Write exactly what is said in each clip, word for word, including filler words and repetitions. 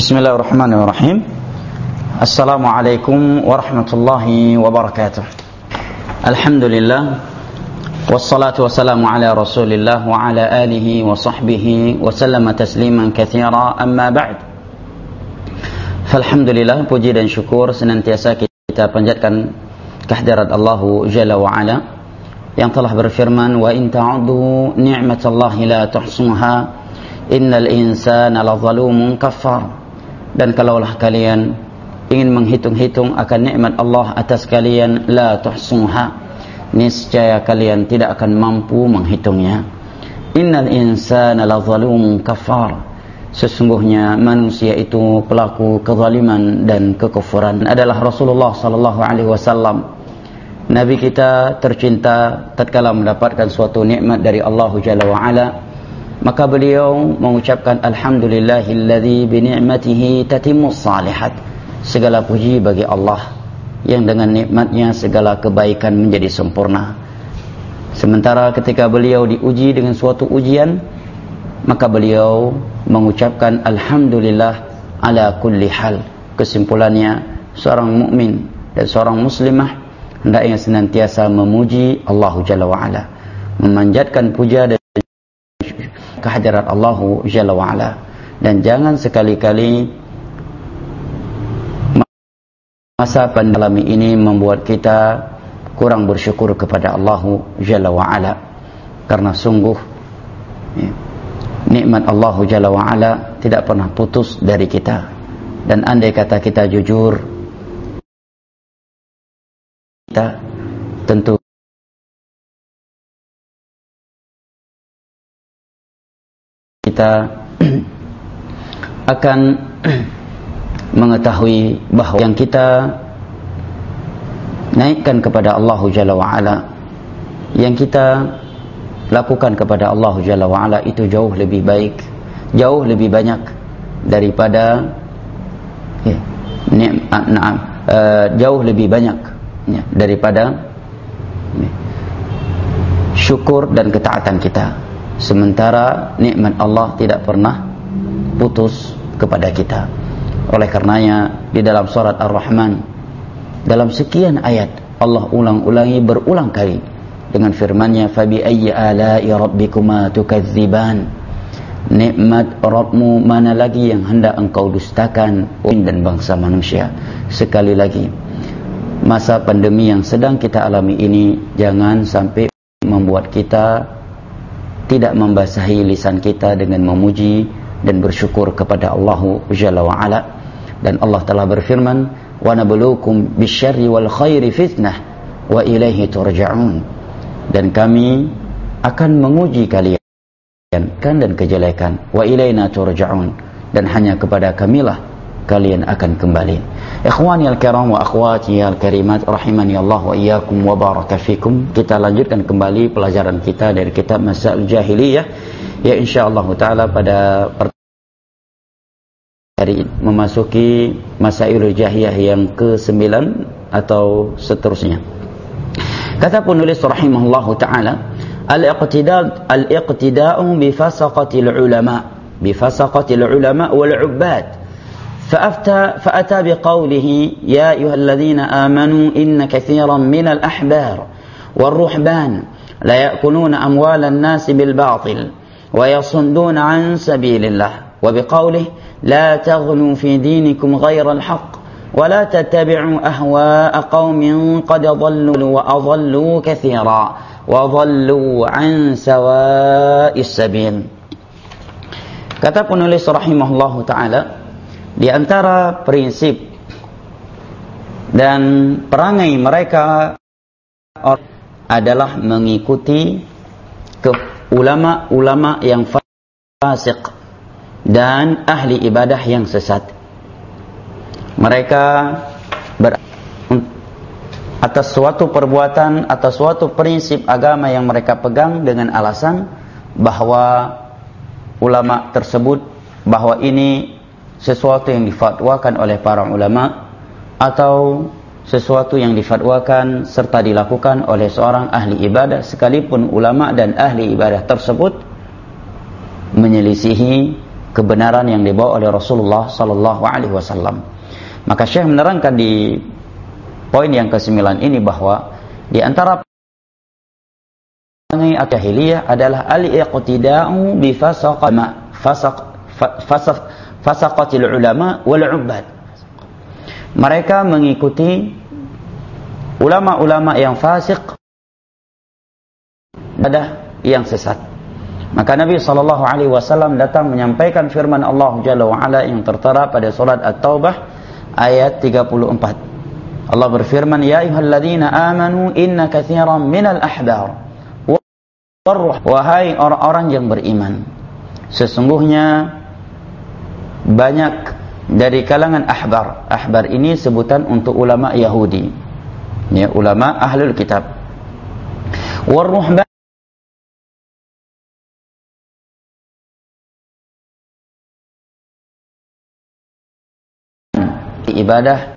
Bismillahirrahmanirrahim. Assalamualaikum warahmatullahi wabarakatuh. Alhamdulillah, wassalatu wassalamu ala rasulillah wa ala alihi wa sahbihi wa sallama tasliman katsira, amma ba'd. Falhamdulillah, puji dan syukur senantiasa kita panjatkan kehadirat Allah Jalla wa Ala yang telah berfirman, wa in ta'udhu ni'matallahi la tuhsuha innal insana lazalumun kafar. Dan kalaulah kalian ingin menghitung-hitung akan nikmat Allah atas kalian, la tuhsuha, niscaya kalian tidak akan mampu menghitungnya. Innal insana lazalumun kafar, sesungguhnya manusia itu pelaku kezaliman dan kekufuran. Adalah Rasulullah sallallahu alaihi wasallam, Nabi kita tercinta, tatkala mendapatkan suatu nikmat dari Allah Jalla wa Ala, maka beliau mengucapkan alhamdulillahilladzi bi ni'matihi tatimmus salihat. Segala puji bagi Allah yang dengan nikmatnya segala kebaikan menjadi sempurna. Sementara ketika beliau diuji dengan suatu ujian, maka beliau mengucapkan alhamdulillah ala kulli hal. Kesimpulannya, seorang mukmin dan seorang muslimah hendaknya senantiasa memuji Allah Jalla wa Ala, memanjatkan puja dan kehadirat Allah Jalla wa Ala, dan jangan sekali-kali masa pandemi ini membuat kita kurang bersyukur kepada Allah Jalla wa Ala, karena sungguh ya, nikmat Allah Jalla wa Ala tidak pernah putus dari kita. Dan andai kata kita jujur, kita tentu kita akan mengetahui bahawa yang kita naikkan kepada Allah Jalla wa Ala, yang kita lakukan kepada Allah Jalla wa Ala itu jauh lebih baik, jauh lebih banyak daripada ya, nah, uh, jauh lebih banyak ya, daripada ya, syukur dan ketaatan kita. Sementara nikmat Allah tidak pernah putus kepada kita. Oleh karenanya di dalam surat Ar-Rahman, dalam sekian ayat Allah ulang-ulangi berulang kali dengan firman-Nya, fabi ayyi ala'i rabbikuma tukadziban. Nikmat Rabbmu mana lagi yang hendak engkau dustakan, dan bangsa manusia. Sekali lagi, masa pandemi yang sedang kita alami ini jangan sampai membuat kita tidak membasahi lisan kita dengan memuji dan bersyukur kepada Allah Jalla wa Ala. Dan Allah telah berfirman, wa nabluukum bisyarri wal khairi fitnah wa ilaihi turja'un. Dan kami akan menguji kalian kan dan kejelekan, wa ilaina turja'un, dan hanya kepada kamilah kalian akan kembali. Ikhwani al-kiram wa akhwati al-karimat, rahimani Allah wa iyyakum wa baraka fikum. Kita lanjutkan kembali pelajaran kita dari kitab Masail Jahiliyah, ya insyaallah taala pada hari memasuki Masail Jahiliyah yang kesembilan atau seterusnya. Kata penulis rahimahullah taala, al-iqtida' al-iqtida'u bi fasaqatil ulama, bi fasaqatil ulama wal 'ubbad. فأفتى فأتى بقوله يا أيها الذين آمنوا إن كثيرا من الأحبار والرهبان لا يأكلون أموال الناس بالباطل ويصدون عن سبيل الله، وبقوله لا تغلوا في دينكم غير الحق ولا تتبعوا أهواء قوم قد ضلوا وأضلوا كثيرا وضلوا عن سواء السبيل. Kata penulis rahimahullah ta'ala, di antara prinsip dan perangai mereka adalah mengikuti ke ulama-ulama yang fasik dan ahli ibadah yang sesat. Mereka ber atas suatu perbuatan, atas suatu prinsip agama yang mereka pegang dengan alasan bahwa ulama tersebut, bahwa ini sesuatu yang difatwakan oleh para ulama atau sesuatu yang difatwakan serta dilakukan oleh seorang ahli ibadah, sekalipun ulama dan ahli ibadah tersebut menyelisihi kebenaran yang dibawa oleh Rasulullah sallallahu alaihi wasallam. Maka Syekh menerangkan di poin yang kesembilan ini bahwa di antara al-jahiliyah adalah al-iqtida'u bi fasaqama fasaq fasaq fasaqatil ulama wal 'ubbad. Mereka mengikuti ulama-ulama yang fasik, ada yang sesat. Maka Nabi sallallahu alaihi wasallam datang menyampaikan firman Allah Jalla wa Ala yang tertera pada surat At-Taubah ayat tiga puluh empat. Allah berfirman, ya ayyuhalladzina amanu inna katsiran minal ahbar warruh, wahai orang-orang yang beriman, sesungguhnya banyak dari kalangan ahbar. Ahbar ini sebutan untuk ulama Yahudi, ya, ulama ahlul kitab. Warruhban, ibadah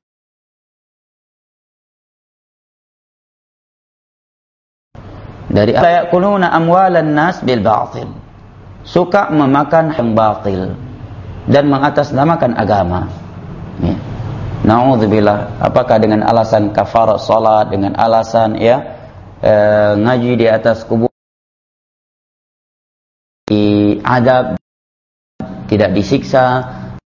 dari ayakuluna amwalan nas bil batil, suka memakan yang batil dan mengatasnamakan agama. Ya. Nauzubillah, apakah dengan alasan kafarat salat, dengan alasan ya e, ngaji di atas kubur, diadab, tidak disiksa,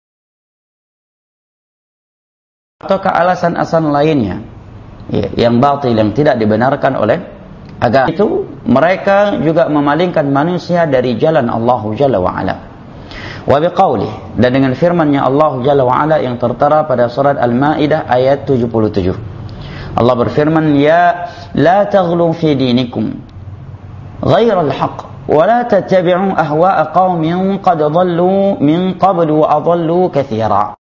ataukah alasan-alasan lainnya ya, yang batil, yang tidak dibenarkan oleh agama. Itu mereka juga memalingkan manusia dari jalan Allah Jalla wa Ala. Wa biqaulih, dan dengan firman-Nya Allah Jalla wa Ala yang tertera pada surat Al-Maidah ayat tujuh puluh tujuh. Allah berfirman, ya la taghlu fi dinikum ghairal haqq wa la tattabi'u ahwa'a qaumin qad dhallu min qablu wa adallu katsira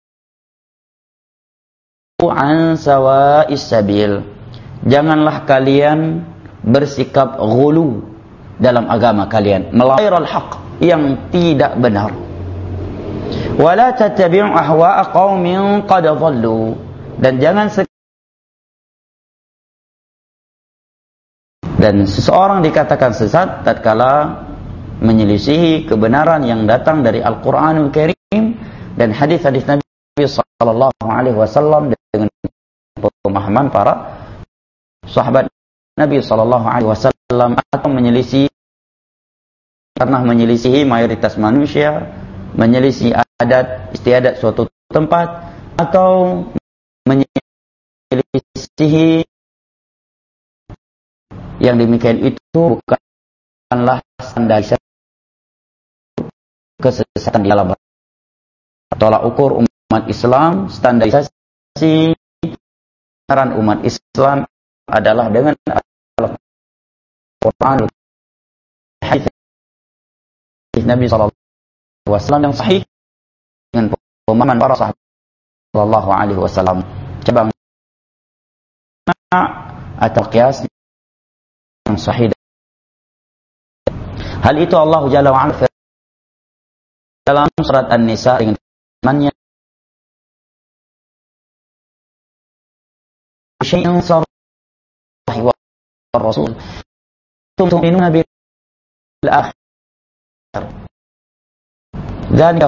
an sawa'is sabil. Janganlah kalian bersikap ghulu dalam agama kalian, melawan haq, yang tidak benar. Wala tattabi'u ahwa'a qaumin qad dhallu, dan jangan se- dan seseorang dikatakan sesat tatkala menyelisihi kebenaran yang datang dari Al-Qur'anul Karim dan hadis-hadis Nabi sallallahu alaihi wasallam dengan pemahaman para sahabat Nabi sallallahu alaihi wasallam, atau menyelisihi karena menyelisihi mayoritas manusia, menyelisihi adat istiadat suatu tempat, atau menyelisihi yang demikian itu bukanlah standarisasi kesesatan di dalam tolak ukur umat Islam. Standarisasi kebenaran umat Islam adalah dengan Al-Quran, hadis Nabi sallallahu alaihi wasallam yang sahih, dengan pemahaman para sahabat sallallahu alaihi wasallam. Cabang atau qiyas yang sahih. Hal itu Allah Jalla wa Ala dalam surat An-Nisa dengan firman-Nya, syai'an sarrahi wa rasul tu'minuna bil akhir dan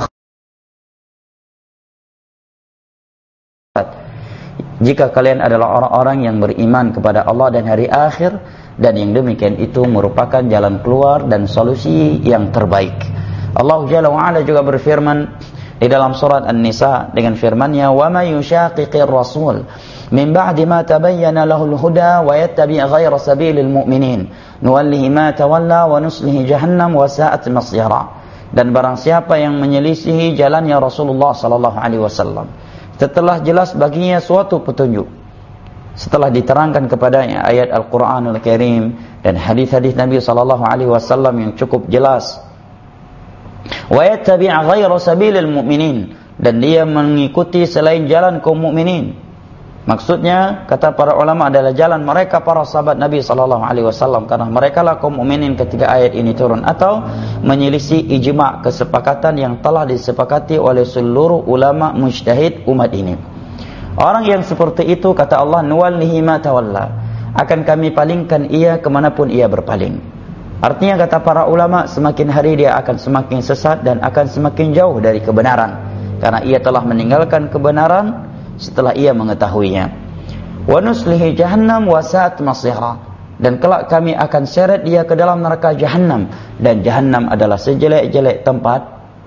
jika kalian adalah orang-orang yang beriman kepada Allah dan hari akhir, dan yang demikian itu merupakan jalan keluar dan solusi yang terbaik. Allah Jalla wa Ala juga berfirman di dalam surat An-Nisa dengan firman-Nya, wa may yushaqiqir rasul min ba'di ma tabayyana lahul huda wa yattabi' ghayra sabilil mu'minin nuwallihi ma tawalla wa nuslihi jahannam wa sa'at masira. Dan barang siapa yang menyelisihi jalannya Rasulullah sallallahu alaihi wasallam setelah jelas baginya suatu petunjuk, setelah diterangkan kepadanya ayat Al-Qur'anul Karim dan hadis-hadis Nabi sallallahu alaihi wasallam yang cukup jelas, wa yattabi' ghayra sabilil mu'minin, dan dia mengikuti selain jalan kaum mukminin. Maksudnya, kata para ulama, adalah jalan mereka para sahabat Nabi sallallahu alaihi wasallam, karena mereka lah kaum mukminin ketika ayat ini turun, atau menyelisih ijma', kesepakatan yang telah disepakati oleh seluruh ulama mujtahid umat ini. Orang yang seperti itu, kata Allah, nuwallihi ma tawalla, akan kami palingkan ia kemanapun ia berpaling. Artinya kata para ulama, semakin hari dia akan semakin sesat dan akan semakin jauh dari kebenaran, karena ia telah meninggalkan kebenaran setelah ia mengetahuinya. Wa nuslihi jahannam wa sa'at masira, dan kelak kami akan seret dia ke dalam neraka jahannam, dan jahannam adalah sejelek-jelek tempat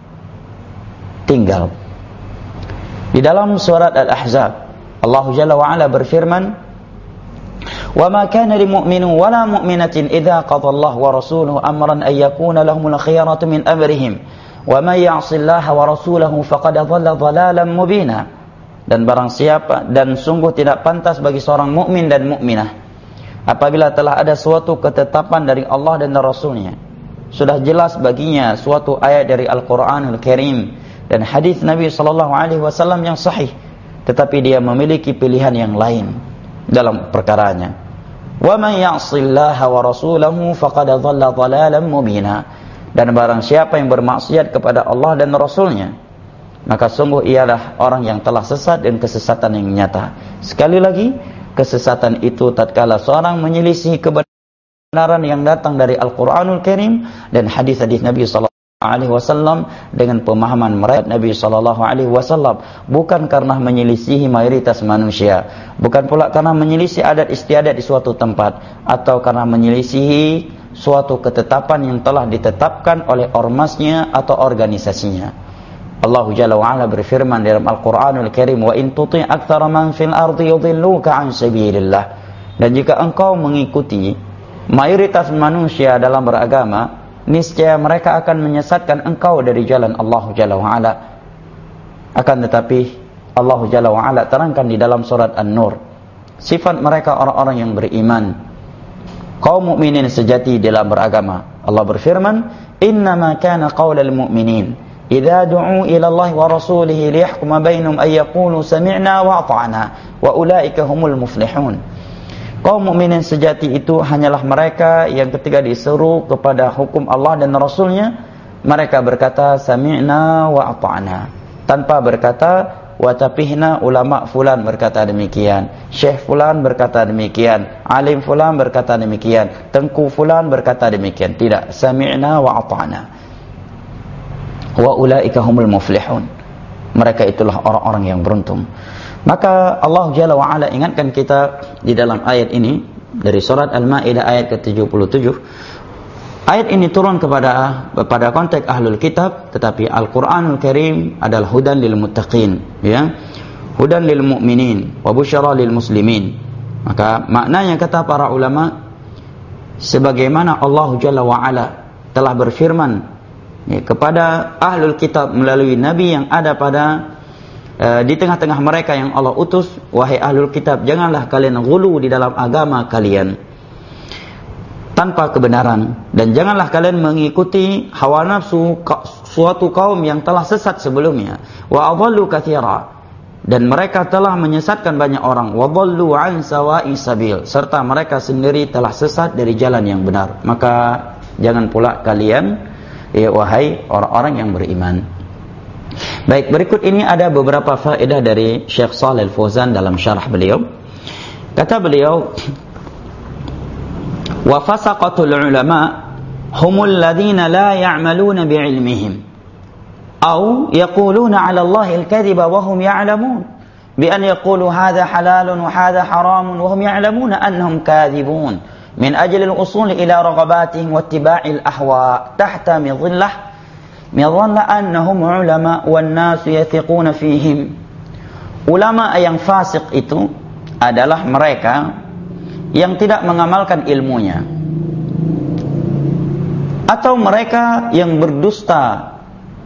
tinggal. Di dalam surat Al-Ahzab, Allah Jalla wa Ala berfirman, "Wa ma kana lil mu'minin wa la mu'minatin idza qada Allah wa rasuluhu amran ay yakuna lahumul khiyaratu min amrihim wa may ya'sillaha wa rasulahu faqad dhalla dhalalan mubina." Dan barang siapa, dan sungguh tidak pantas bagi seorang mukmin dan mukminah apabila telah ada suatu ketetapan dari Allah dan Rasulnya, sudah jelas baginya suatu ayat dari Al-Qur'anul Karim dan hadis Nabi sallallahu alaihi wasallam yang sahih, tetapi dia memiliki pilihan yang lain dalam perkaranya. Wa man ya'sillaha wa rasulahu faqad dhalla dhalalan mubina. Dan barang siapa yang bermaksiat kepada Allah dan Rasulnya, maka sungguh ialah orang yang telah sesat dan kesesatan yang nyata. Sekali lagi, kesesatan itu tatkala seorang menyelisih kebenaran yang datang dari Al-Qur'anul Karim dan hadis-hadis Nabi sallallahu alaihi wasallam dengan pemahaman mereka Nabi sallallahu alaihi wasallam, bukan karena menyelisihi mayoritas manusia, bukan pula karena menyelisih adat istiadat di suatu tempat, atau karena menyelisihi suatu ketetapan yang telah ditetapkan oleh ormasnya atau organisasinya. Allah Jalla wa Ala berfirman dalam Al-Qur'anul Karim, "Wa in tuti' aktsara man fil ardi yudhilluka 'an sabilillah." Dan jika engkau mengikuti mayoritas manusia dalam beragama, niscaya mereka akan menyesatkan engkau dari jalan Allah Jalla wa Ala. Akan tetapi Allah Jalla wa Ala terangkan di dalam surat An-Nur sifat mereka orang-orang yang beriman, kaum mukminin sejati dalam beragama. Allah berfirman, "Innama kana qaulal mu'minin idza du'u ila Allah wa rasulih liyahkuma bainahum ay yaqulu sami'na wa ata'na wa ulaika humul muflihun." Kaum mukminin sejati itu hanyalah mereka yang ketika diseru kepada hukum Allah dan Rasulnya, mereka berkata sami'na wa ata'na, tanpa berkata wa tapihna. Ulama fulan berkata demikian, syekh fulan berkata demikian, alim fulan berkata demikian, tengku fulan berkata demikian. Tidak, sami'na wa ata'na. Wa ulaika humul muflihun. Mereka itulah orang-orang yang beruntung. Maka Allah Jalla wa Ala ingatkan kita di dalam ayat ini dari surat Al-Maidah ayat ke tujuh puluh tujuh. Ayat ini turun kepada pada konteks ahlul kitab, tetapi Al-Qur'anul Karim adalah hudan lil muttaqin, ya. Hudan lil mu'minin wa busyara lil muslimin. Maka maknanya kata para ulama, sebagaimana Allah Jalla wa Ala telah berfirman ya, kepada ahlul kitab melalui nabi yang ada pada Uh, di tengah-tengah mereka yang Allah utus, wahai ahlul kitab, janganlah kalian ghulu di dalam agama kalian tanpa kebenaran, dan janganlah kalian mengikuti hawa nafsu ka, suatu kaum yang telah sesat sebelumnya. Wa adallu katsira, dan mereka telah menyesatkan banyak orang. Wa dhallu an sawa'i sabil, serta mereka sendiri telah sesat dari jalan yang benar. Maka jangan pula kalian, ya wahai orang-orang yang beriman. Baik, berikut ini ada beberapa faedah dari Syekh Shalih Al-Fauzan dalam syarah beliau. Kata beliau, wa fasaqatul ulama humul ladzina la ya'maluna bi'ilmihim aw yaquluna 'ala Allahi al-kadhiba wa hum ya'lamun bi an yaqulu hadha halalun wa hadha haramun wa hum ya'lamuna annahum kadhibun min ajli al-usul ila raghabatihim wa ittiba'il ahwa tahta midhillah midhanna annahum ulama wan nasu yathiquna fihim. Ulama yang fasik itu adalah mereka yang tidak mengamalkan ilmunya, atau mereka yang berdusta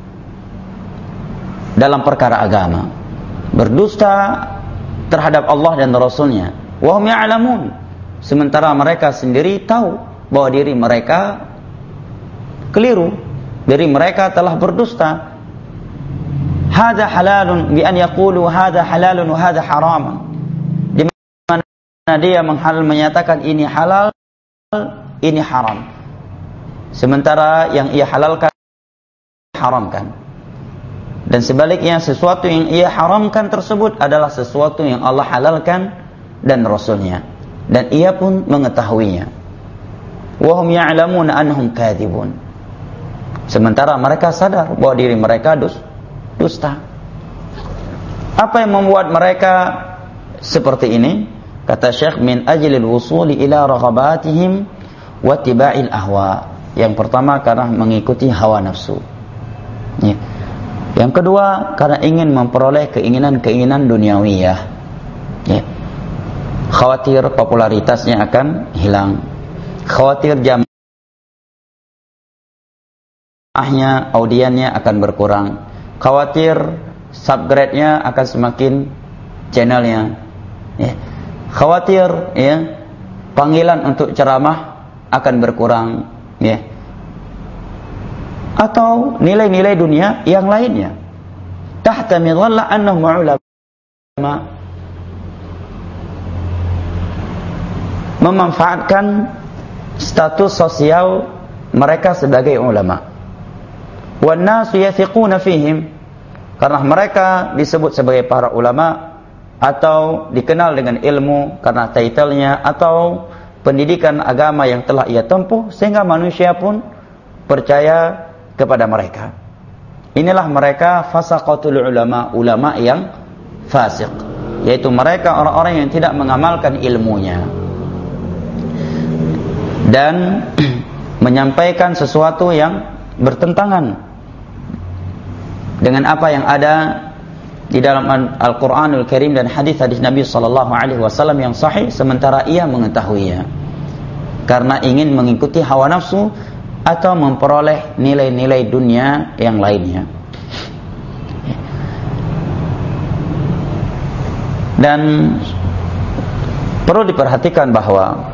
dalam perkara agama, berdusta terhadap Allah dan Rasulnya. Wa hum ya'lamun, sementara mereka sendiri tahu bahwa diri mereka keliru, dari mereka telah berdusta. Hadza halalun bi an yaqulu hadza halalun wa hadza haramun, di mana dia menghal menyatakan ini halal, ini haram, sementara yang ia halalkan haramkan. Dan sebaliknya, sesuatu yang ia haramkan tersebut adalah sesuatu yang Allah halalkan dan Rasulnya, dan ia pun mengetahuinya. wa hum ya'lamun annahum kadzibun. Sementara mereka sadar bahwa diri mereka dusta. Apa yang membuat mereka seperti ini? Kata Syekh, min ajlil wusuli ila raghabatihim wa tiba'il ahwa. Yang pertama karena mengikuti hawa nafsu. Ya. Yang kedua karena ingin memperoleh keinginan-keinginan duniawiyah. Ya. Khawatir popularitasnya akan hilang. Khawatir jamaahnya, audiennya akan berkurang. Khawatir subgrade-nya akan semakin channelnya. Ya. Khawatir ya, panggilan untuk ceramah akan berkurang. Ya. Atau nilai-nilai dunia yang lainnya. Tahta midhalla annahum ulama, memanfaatkan status sosial mereka sebagai ulama. Wan nasu yathiquna fihim, karena mereka disebut sebagai para ulama atau dikenal dengan ilmu karena title-nya atau pendidikan agama yang telah ia tempuh, sehingga manusia pun percaya kepada mereka. Inilah mereka fasaqatul ulama, ulama yang fasik, yaitu mereka orang-orang yang tidak mengamalkan ilmunya dan menyampaikan sesuatu yang bertentangan dengan apa yang ada di dalam Al-Quranul Karim dan hadis-hadis Nabi sallallahu alaihi wasallam yang sahih, sementara ia mengetahuinya karena ingin mengikuti hawa nafsu atau memperoleh nilai-nilai dunia yang lainnya. Dan perlu diperhatikan bahwa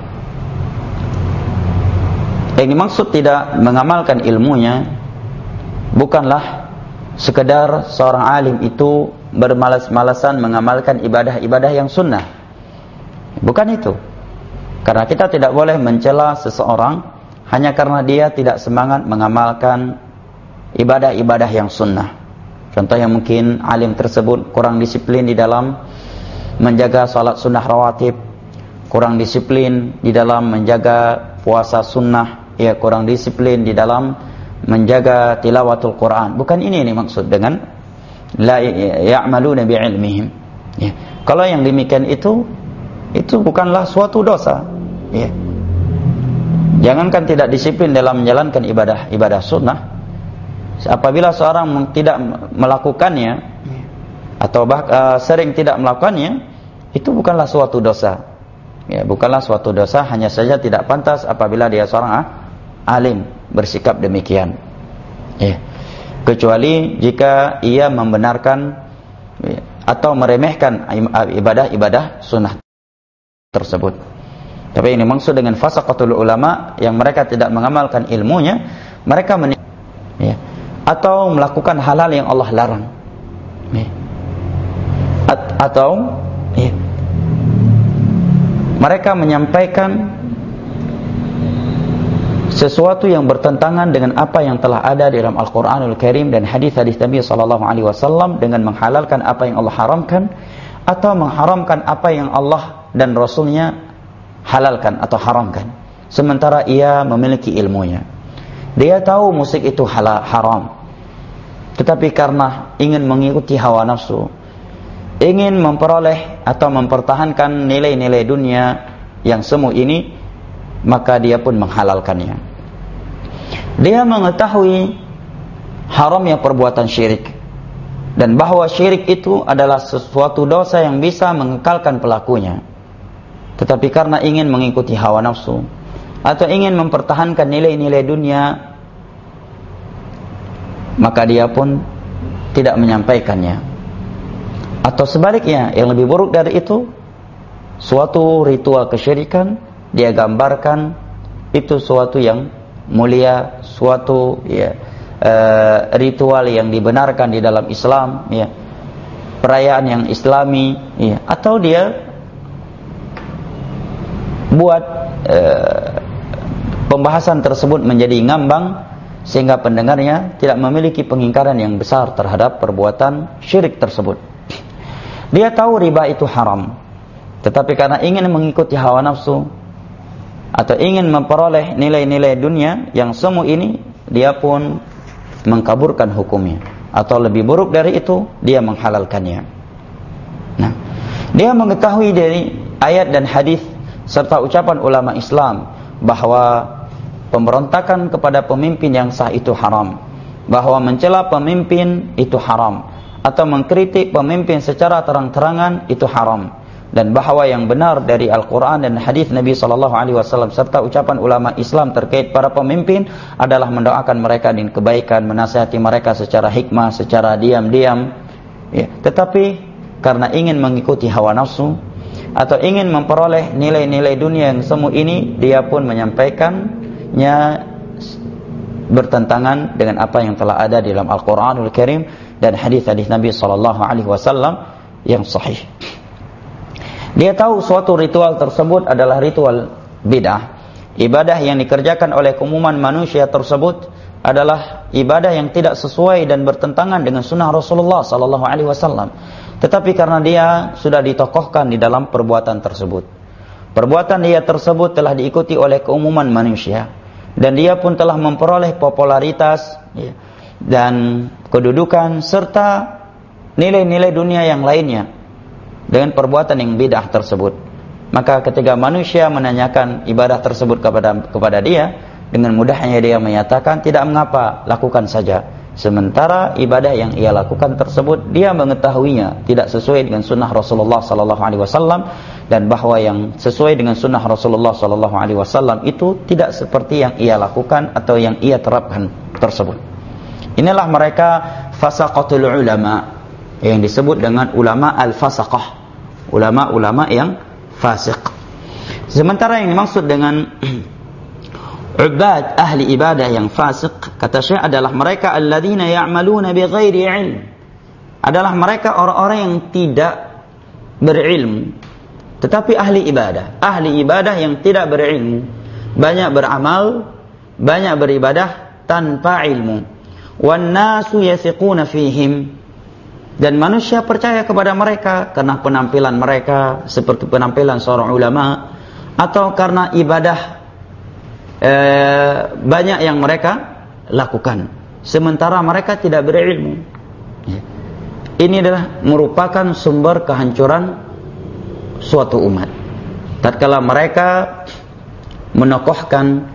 yang dimaksud tidak mengamalkan ilmunya bukanlah sekedar seorang alim itu bermalas-malasan mengamalkan ibadah-ibadah yang sunnah. Bukan itu. Karena kita tidak boleh mencela seseorang hanya karena dia tidak semangat mengamalkan ibadah-ibadah yang sunnah. Contohnya mungkin alim tersebut kurang disiplin di dalam menjaga salat sunnah rawatib, kurang disiplin di dalam menjaga puasa sunnah, ya, kurang disiplin di dalam menjaga tilawatul Quran. Bukan ini yang dimaksud dengan la ya'maluna bi'ilmihim. Ya. Kalau yang demikian itu itu bukanlah suatu dosa. Ya. Jangankan tidak disiplin dalam menjalankan ibadah ibadah sunnah, apabila seorang tidak melakukannya atau bah, uh, sering tidak melakukannya, itu bukanlah suatu dosa. Ya, bukanlah suatu dosa, hanya saja tidak pantas apabila dia seorang ah, alim bersikap demikian. Ya. Kecuali jika ia membenarkan ya, atau meremehkan ibadah-ibadah sunnah tersebut. Tapi ini maksud dengan fasaqatul ulama, yang mereka tidak mengamalkan ilmunya, mereka men ya, atau melakukan hal-hal yang Allah larang. Ya. At atau ya, mereka menyampaikan sesuatu yang bertentangan dengan apa yang telah ada di dalam Al-Quranul Karim dan hadis-hadis Nabi sallallahu alaihi wasallam, dengan menghalalkan apa yang Allah haramkan atau mengharamkan apa yang Allah dan Rasulnya halalkan atau haramkan, sementara ia memiliki ilmunya. Dia tahu musik itu halal, haram, tetapi karena ingin mengikuti hawa nafsu, ingin memperoleh atau mempertahankan nilai-nilai dunia yang semu ini, maka dia pun menghalalkannya. Dia mengetahui haramnya perbuatan syirik dan bahwa syirik itu adalah sesuatu dosa yang bisa mengekalkan pelakunya, tetapi karena ingin mengikuti hawa nafsu atau ingin mempertahankan nilai-nilai dunia, maka dia pun tidak menyampaikannya. Atau sebaliknya, yang lebih buruk dari itu, suatu ritual kesyirikan dia gambarkan itu suatu yang mulia, suatu ya, uh, ritual yang dibenarkan di dalam Islam, ya, perayaan yang Islami, ya, atau dia buat uh, pembahasan tersebut menjadi ngambang sehingga pendengarnya tidak memiliki pengingkaran yang besar terhadap perbuatan syirik tersebut. Dia tahu riba itu haram, tetapi karena ingin mengikuti hawa nafsu, atau ingin memperoleh nilai-nilai dunia yang semu ini, dia pun mengkaburkan hukumnya, atau lebih buruk dari itu, dia menghalalkannya. Nah, dia mengetahui dari ayat dan hadis serta ucapan ulama Islam bahwa pemberontakan kepada pemimpin yang sah itu haram, bahwa mencela pemimpin itu haram, atau mengkritik pemimpin secara terang-terangan itu haram, dan bahwa yang benar dari Al-Quran dan hadis Nabi sallallahu alaihi wasallam serta ucapan ulama Islam terkait para pemimpin adalah mendoakan mereka dengan kebaikan, menasihati mereka secara hikmah, secara diam-diam, ya. Tetapi karena ingin mengikuti hawa nafsu atau ingin memperoleh nilai-nilai dunia yang semu ini, dia pun menyampaikannya bertentangan dengan apa yang telah ada di dalam Al-Quranul Karim dan hadis-hadis Nabi sallallahu alaihi wasallam yang sahih. Dia tahu suatu ritual tersebut adalah ritual bid'ah. Ibadah yang dikerjakan oleh keumuman manusia tersebut adalah ibadah yang tidak sesuai dan bertentangan dengan sunnah Rasulullah sallallahu alaihi wasallam. Tetapi karena dia sudah ditokohkan di dalam perbuatan tersebut, perbuatan dia tersebut telah diikuti oleh keumuman manusia, dan dia pun telah memperoleh popularitas, ya, dan kedudukan serta nilai-nilai dunia yang lainnya dengan perbuatan yang bid'ah tersebut. Maka ketika manusia menanyakan ibadah tersebut kepada kepada dia, dengan mudahnya dia menyatakan tidak mengapa, lakukan saja. Sementara ibadah yang ia lakukan tersebut dia mengetahuinya tidak sesuai dengan sunnah Rasulullah sallallahu alaihi wasallam, dan bahwa yang sesuai dengan sunnah Rasulullah sallallahu alaihi wasallam itu tidak seperti yang ia lakukan atau yang ia terapkan tersebut. Inilah mereka fasaqatul ulama, yang disebut dengan ulama al-fasaqah, ulama-ulama yang fasik. Sementara yang dimaksud dengan ubad, ahli ibadah yang fasik, kata Syekh, adalah mereka alladzina ya'maluna bighairi ilm, adalah mereka orang-orang yang tidak berilmu tetapi ahli ibadah. Ahli ibadah yang tidak berilmu, banyak beramal, banyak beribadah tanpa ilmu. Wan nasu yathiquna fihim, dan manusia percaya kepada mereka karena penampilan mereka seperti penampilan seorang ulama, atau karena ibadah Eh, banyak yang mereka lakukan, sementara mereka tidak berilmu. Ya. Ini adalah merupakan sumber kehancuran suatu umat. Tatkala mereka menokohkan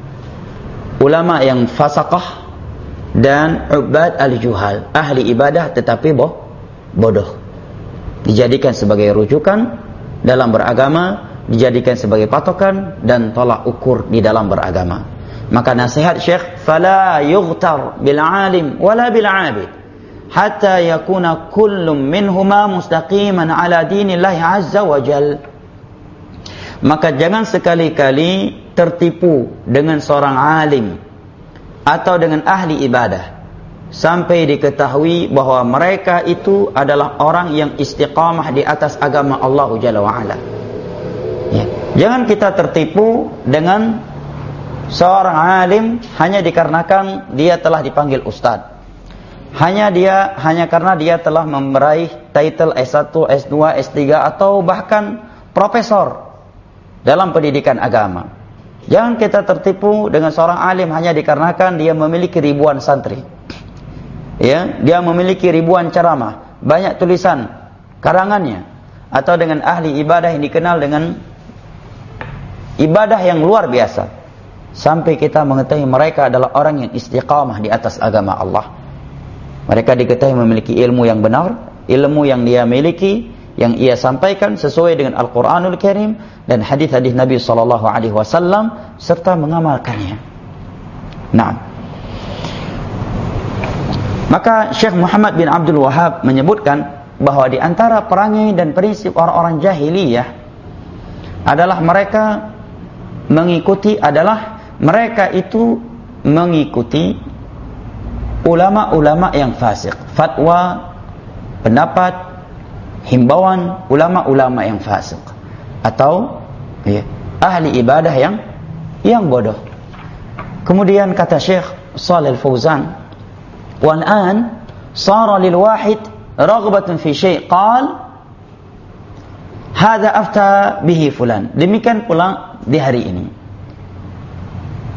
ulama yang fasaqah dan ubad al-juhal, ahli ibadah tetapi boh, bodoh, dijadikan sebagai rujukan dalam beragama, dijadikan sebagai patokan dan tolak ukur di dalam beragama. Maka nasihat Syekh, fala yughtar bil alim wala bil abid hatta yakuna kullum minhuma mustaqiman ala dinillahi azza wa jal. Maka jangan sekali-kali tertipu dengan seorang alim atau dengan ahli ibadah sampai diketahui bahwa mereka itu adalah orang yang istiqamah di atas agama Allah Jalla wa Ala. Ya. Jangan kita tertipu dengan seorang alim hanya dikarenakan dia telah dipanggil ustadz, hanya dia hanya karena dia telah meraih title S satu, S dua, S tiga atau bahkan profesor dalam pendidikan agama. Jangan kita tertipu dengan seorang alim hanya dikarenakan dia memiliki ribuan santri, ya, dia memiliki ribuan ceramah, banyak tulisan karangannya, atau dengan ahli ibadah yang dikenal dengan ibadah yang luar biasa, sampai kita mengetahui mereka adalah orang yang istiqamah di atas agama Allah. Mereka diketahui memiliki ilmu yang benar, ilmu yang dia miliki, yang ia sampaikan sesuai dengan Al-Quranul Karim dan hadis-hadis Nabi sallallahu alaihi wasallam, serta mengamalkannya. Nah, maka Syekh Muhammad bin Abdul Wahhab menyebutkan bahwa di antara perangai dan prinsip orang-orang jahiliyah adalah mereka mengikuti adalah mereka itu mengikuti ulama-ulama yang fasik, fatwa, pendapat, himbauan ulama-ulama yang fasik, atau ya, ahli ibadah yang yang bodoh. Kemudian kata Syekh Shalih Al-Fauzan, "Wal an sara lil wahid raghbatun fi syai' qal hadza afta bihi fulan." Demikian pula di hari ini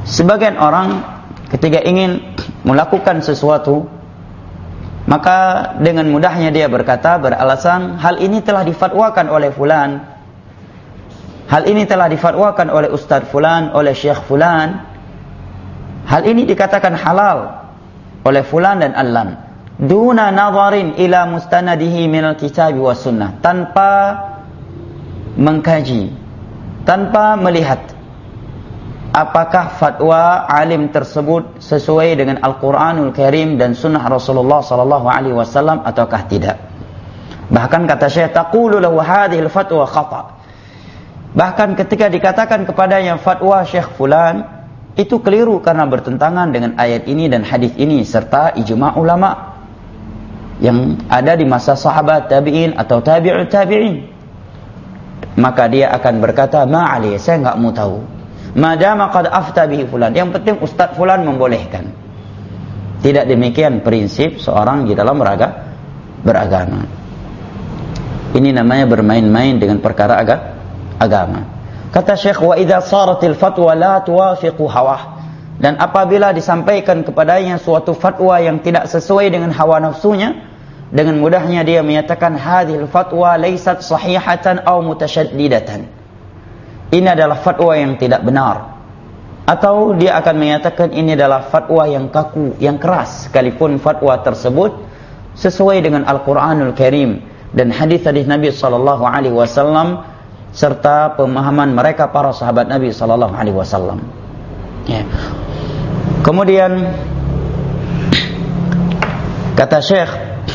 Sebagian orang ketika ingin melakukan sesuatu, maka dengan mudahnya dia berkata, beralasan hal ini telah difatwakan oleh fulan, hal ini telah difatwakan oleh ustaz fulan, oleh syekh fulan, hal ini dikatakan halal oleh fulan dan allan, duna nazarin ila mustanadihi minal kitab wa sunnah, tanpa mengkaji, tanpa melihat apakah fatwa alim tersebut sesuai dengan Al-Quranul Karim dan sunnah Rasulullah sallallahu alaihi wasallam ataukah tidak. Bahkan kata Syekh, taqulu lahu hadhil fatwa khata'. Bahkan ketika dikatakan kepadanya fatwa Syekh fulan itu keliru karena bertentangan dengan ayat ini dan hadis ini serta ijma' ulama yang ada di masa sahabat, tabi'in atau tabi'ut tabi'in. Maka dia akan berkata, ma'ali, saya enggak mau tahu. Madama qad afta bihi fulan. Yang penting ustaz fulan membolehkan. Tidak demikian prinsip seorang di dalam beraga, beragama. Ini namanya bermain-main dengan perkara aga, agama. Kata Syekh, wa idza saratil fatwa la tuwafiqu hawah. Dan apabila disampaikan kepadanya suatu fatwa yang tidak sesuai dengan hawa nafsunya, dengan mudahnya dia menyatakan hadhil fatwa laysat sahihatan aw mutasyaddidatan. Ini adalah fatwa yang tidak benar. Atau dia akan menyatakan ini adalah fatwa yang kaku, yang keras, sekalipun fatwa tersebut sesuai dengan Al-Quranul Karim dan hadis-hadis Nabi sallallahu alaihi wasallam serta pemahaman mereka para sahabat Nabi sallallahu alaihi wasallam. Ya. Kemudian kata Syekh,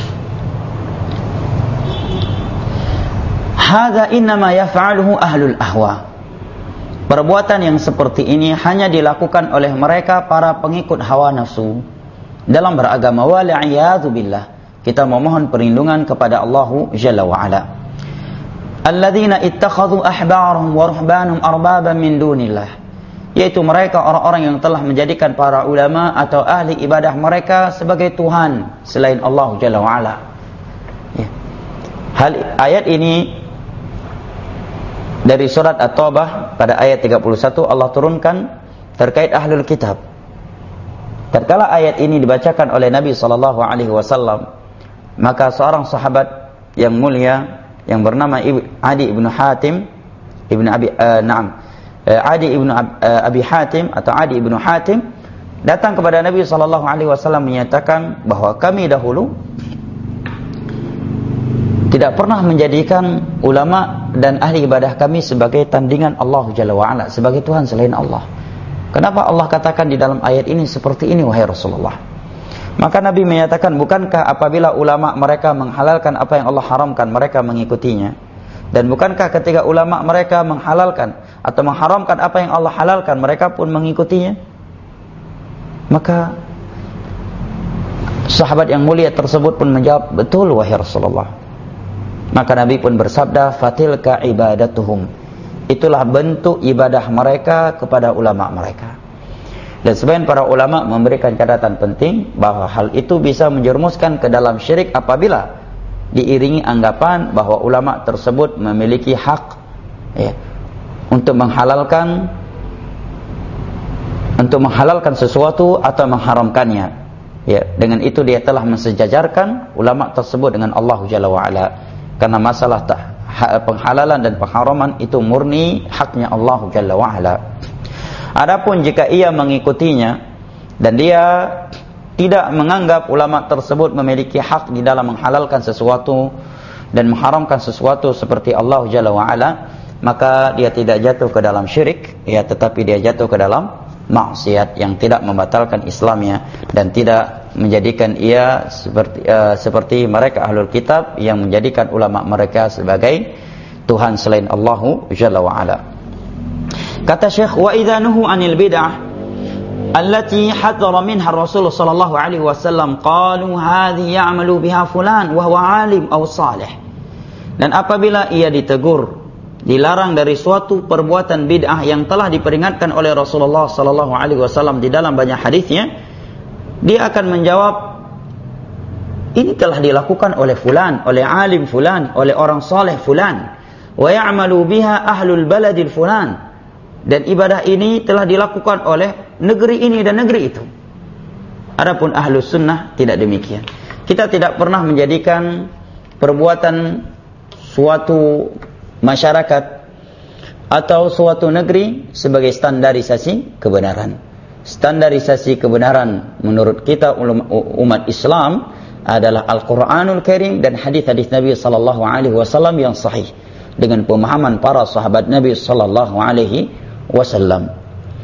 hadza innama yaf'aluhu ahlul ahwa. Perbuatan yang seperti ini hanya dilakukan oleh mereka para pengikut hawa nafsu dalam beragama. Wal'iyadzu billah. Kita memohon perlindungan kepada Allah Jalla wa Ala. Alladzina ittakhadhu ahbarahum wa ruhbanahum arbaban min dunillah. Yaitu mereka orang-orang yang telah menjadikan para ulama atau ahli ibadah mereka sebagai Tuhan selain Allah Jalla wa Ala. Ya. Hal ayat ini dari surat At-Taubah pada ayat tiga puluh satu Allah turunkan terkait ahlul kitab. Tatkala ayat ini dibacakan oleh Nabi sallallahu alaihi wasallam, maka seorang sahabat yang mulia yang bernama Adi ibnu Hatim ibnu Abi uh, Naam uh, Adi ibnu uh, Abi Hatim atau Adi ibnu Hatim datang kepada Nabi sallallahu alaihi wasallam menyatakan bahwa kami dahulu tidak pernah menjadikan ulama dan ahli ibadah kami sebagai tandingan Allah Jalla wa'ala, sebagai Tuhan selain Allah. Kenapa Allah katakan di dalam ayat ini seperti ini, wahai Rasulullah? Maka Nabi menyatakan, bukankah apabila ulama mereka menghalalkan apa yang Allah haramkan, mereka mengikutinya? Dan bukankah ketika ulama mereka menghalalkan atau mengharamkan apa yang Allah halalkan, mereka pun mengikutinya? Maka sahabat yang mulia tersebut pun menjawab, betul wahai Rasulullah. Maka Nabi pun bersabda, fatilka ibadatuhum. Itulah bentuk ibadah mereka kepada ulama mereka. Dan sebagian para ulama memberikan catatan penting bahwa hal itu bisa menjerumuskan ke dalam syirik apabila diiringi anggapan bahwa ulama tersebut memiliki hak ya, untuk menghalalkan untuk menghalalkan sesuatu atau mengharamkannya. Ya, dengan itu dia telah mensejajarkan ulama tersebut dengan Allah Jalla wa Ala. Karena masalah penghalalan dan pengharaman itu murni haknya Allah Jalla wa Ala. Adapun jika ia mengikutinya dan dia tidak menganggap ulama tersebut memiliki hak di dalam menghalalkan sesuatu dan mengharamkan sesuatu seperti Allah Jalla wa Ala, maka dia tidak jatuh ke dalam syirik, ya, tetapi dia jatuh ke dalam maksiat yang tidak membatalkan Islamnya dan tidak menjadikan ia seperti uh, seperti mereka ahlul kitab yang menjadikan ulama mereka sebagai Tuhan selain Allah Jalla wa Ala. Kata Syekh, wa idza nuhu anil bid'ah allati hadara minha Rasul sallallahu alaihi wasallam qalu hadhi ya'malu biha fulan wa huwa alim aw salih. Dan apabila ia ditegur, dilarang dari suatu perbuatan bid'ah yang telah diperingatkan oleh Rasulullah sallallahu alaihi wasallam di dalam banyak hadisnya, dia akan menjawab, ini telah dilakukan oleh fulan, oleh alim fulan, oleh orang saleh fulan, wa ya'malu biha ahlul baladil fulan, dan ibadah ini telah dilakukan oleh negeri ini dan negeri itu. Adapun Ahlus Sunnah tidak demikian. Kita tidak pernah menjadikan perbuatan suatu masyarakat atau suatu negeri sebagai standarisasi kebenaran. Standarisasi kebenaran menurut kita umat Islam adalah Al-Quranul Karim dan hadis-hadis Nabi sallallahu alaihi wasallam yang sahih dengan pemahaman para sahabat Nabi sallallahu alaihi wasallam.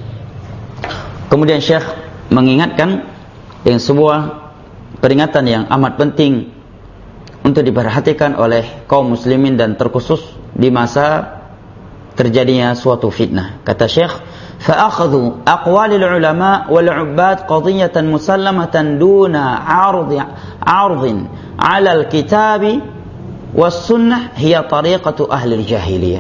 Kemudian Syekh mengingatkan yang sebuah peringatan yang amat penting untuk diperhatikan oleh kaum muslimin dan terkhusus di masa terjadinya suatu fitnah. Kata Syekh, فأخذوا أقوال العلماء والعباد قضية مسلمة دون عرض عرض على الكتاب والسنة هي طريقة أهل الجاهلية.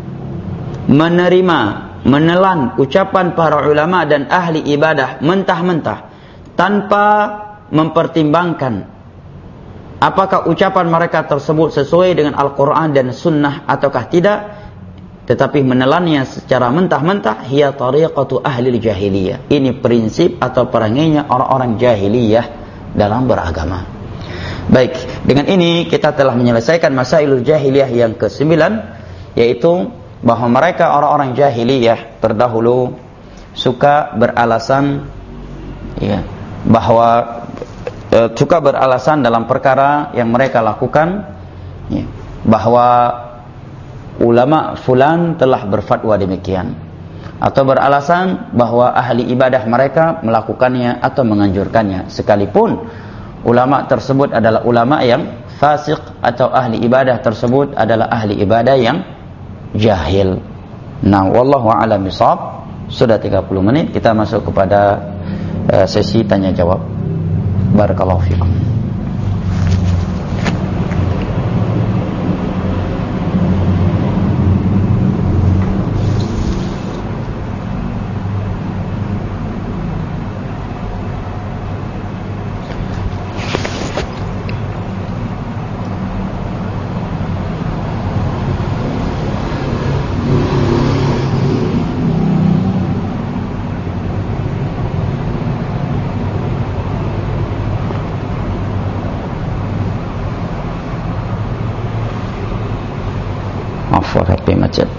Menerima, menelan ucapan para ulama dan ahli ibadah mentah-mentah tanpa mempertimbangkan apakah ucapan mereka tersebut sesuai dengan Al-Quran dan Sunnah ataukah tidak, tetapi menelannya secara mentah-mentah, hiya tariqatu ahli jahiliyah. Ini prinsip atau perangainya orang-orang jahiliyah dalam beragama. Baik, dengan ini kita telah menyelesaikan masailul jahiliyah yang kesembilan, yaitu bahwa mereka orang-orang jahiliyah terdahulu suka beralasan ya, bahwa e, suka beralasan dalam perkara yang mereka lakukan ya, bahwa ulama fulan telah berfatwa demikian, atau beralasan bahwa ahli ibadah mereka melakukannya atau menganjurkannya, sekalipun ulama tersebut adalah ulama yang fasik atau ahli ibadah tersebut adalah ahli ibadah yang jahil. Nah, wallahu a'lam bishawab. Sudah tiga puluh menit, kita masuk kepada uh, sesi tanya jawab. Barakallahu fikum. H P macet.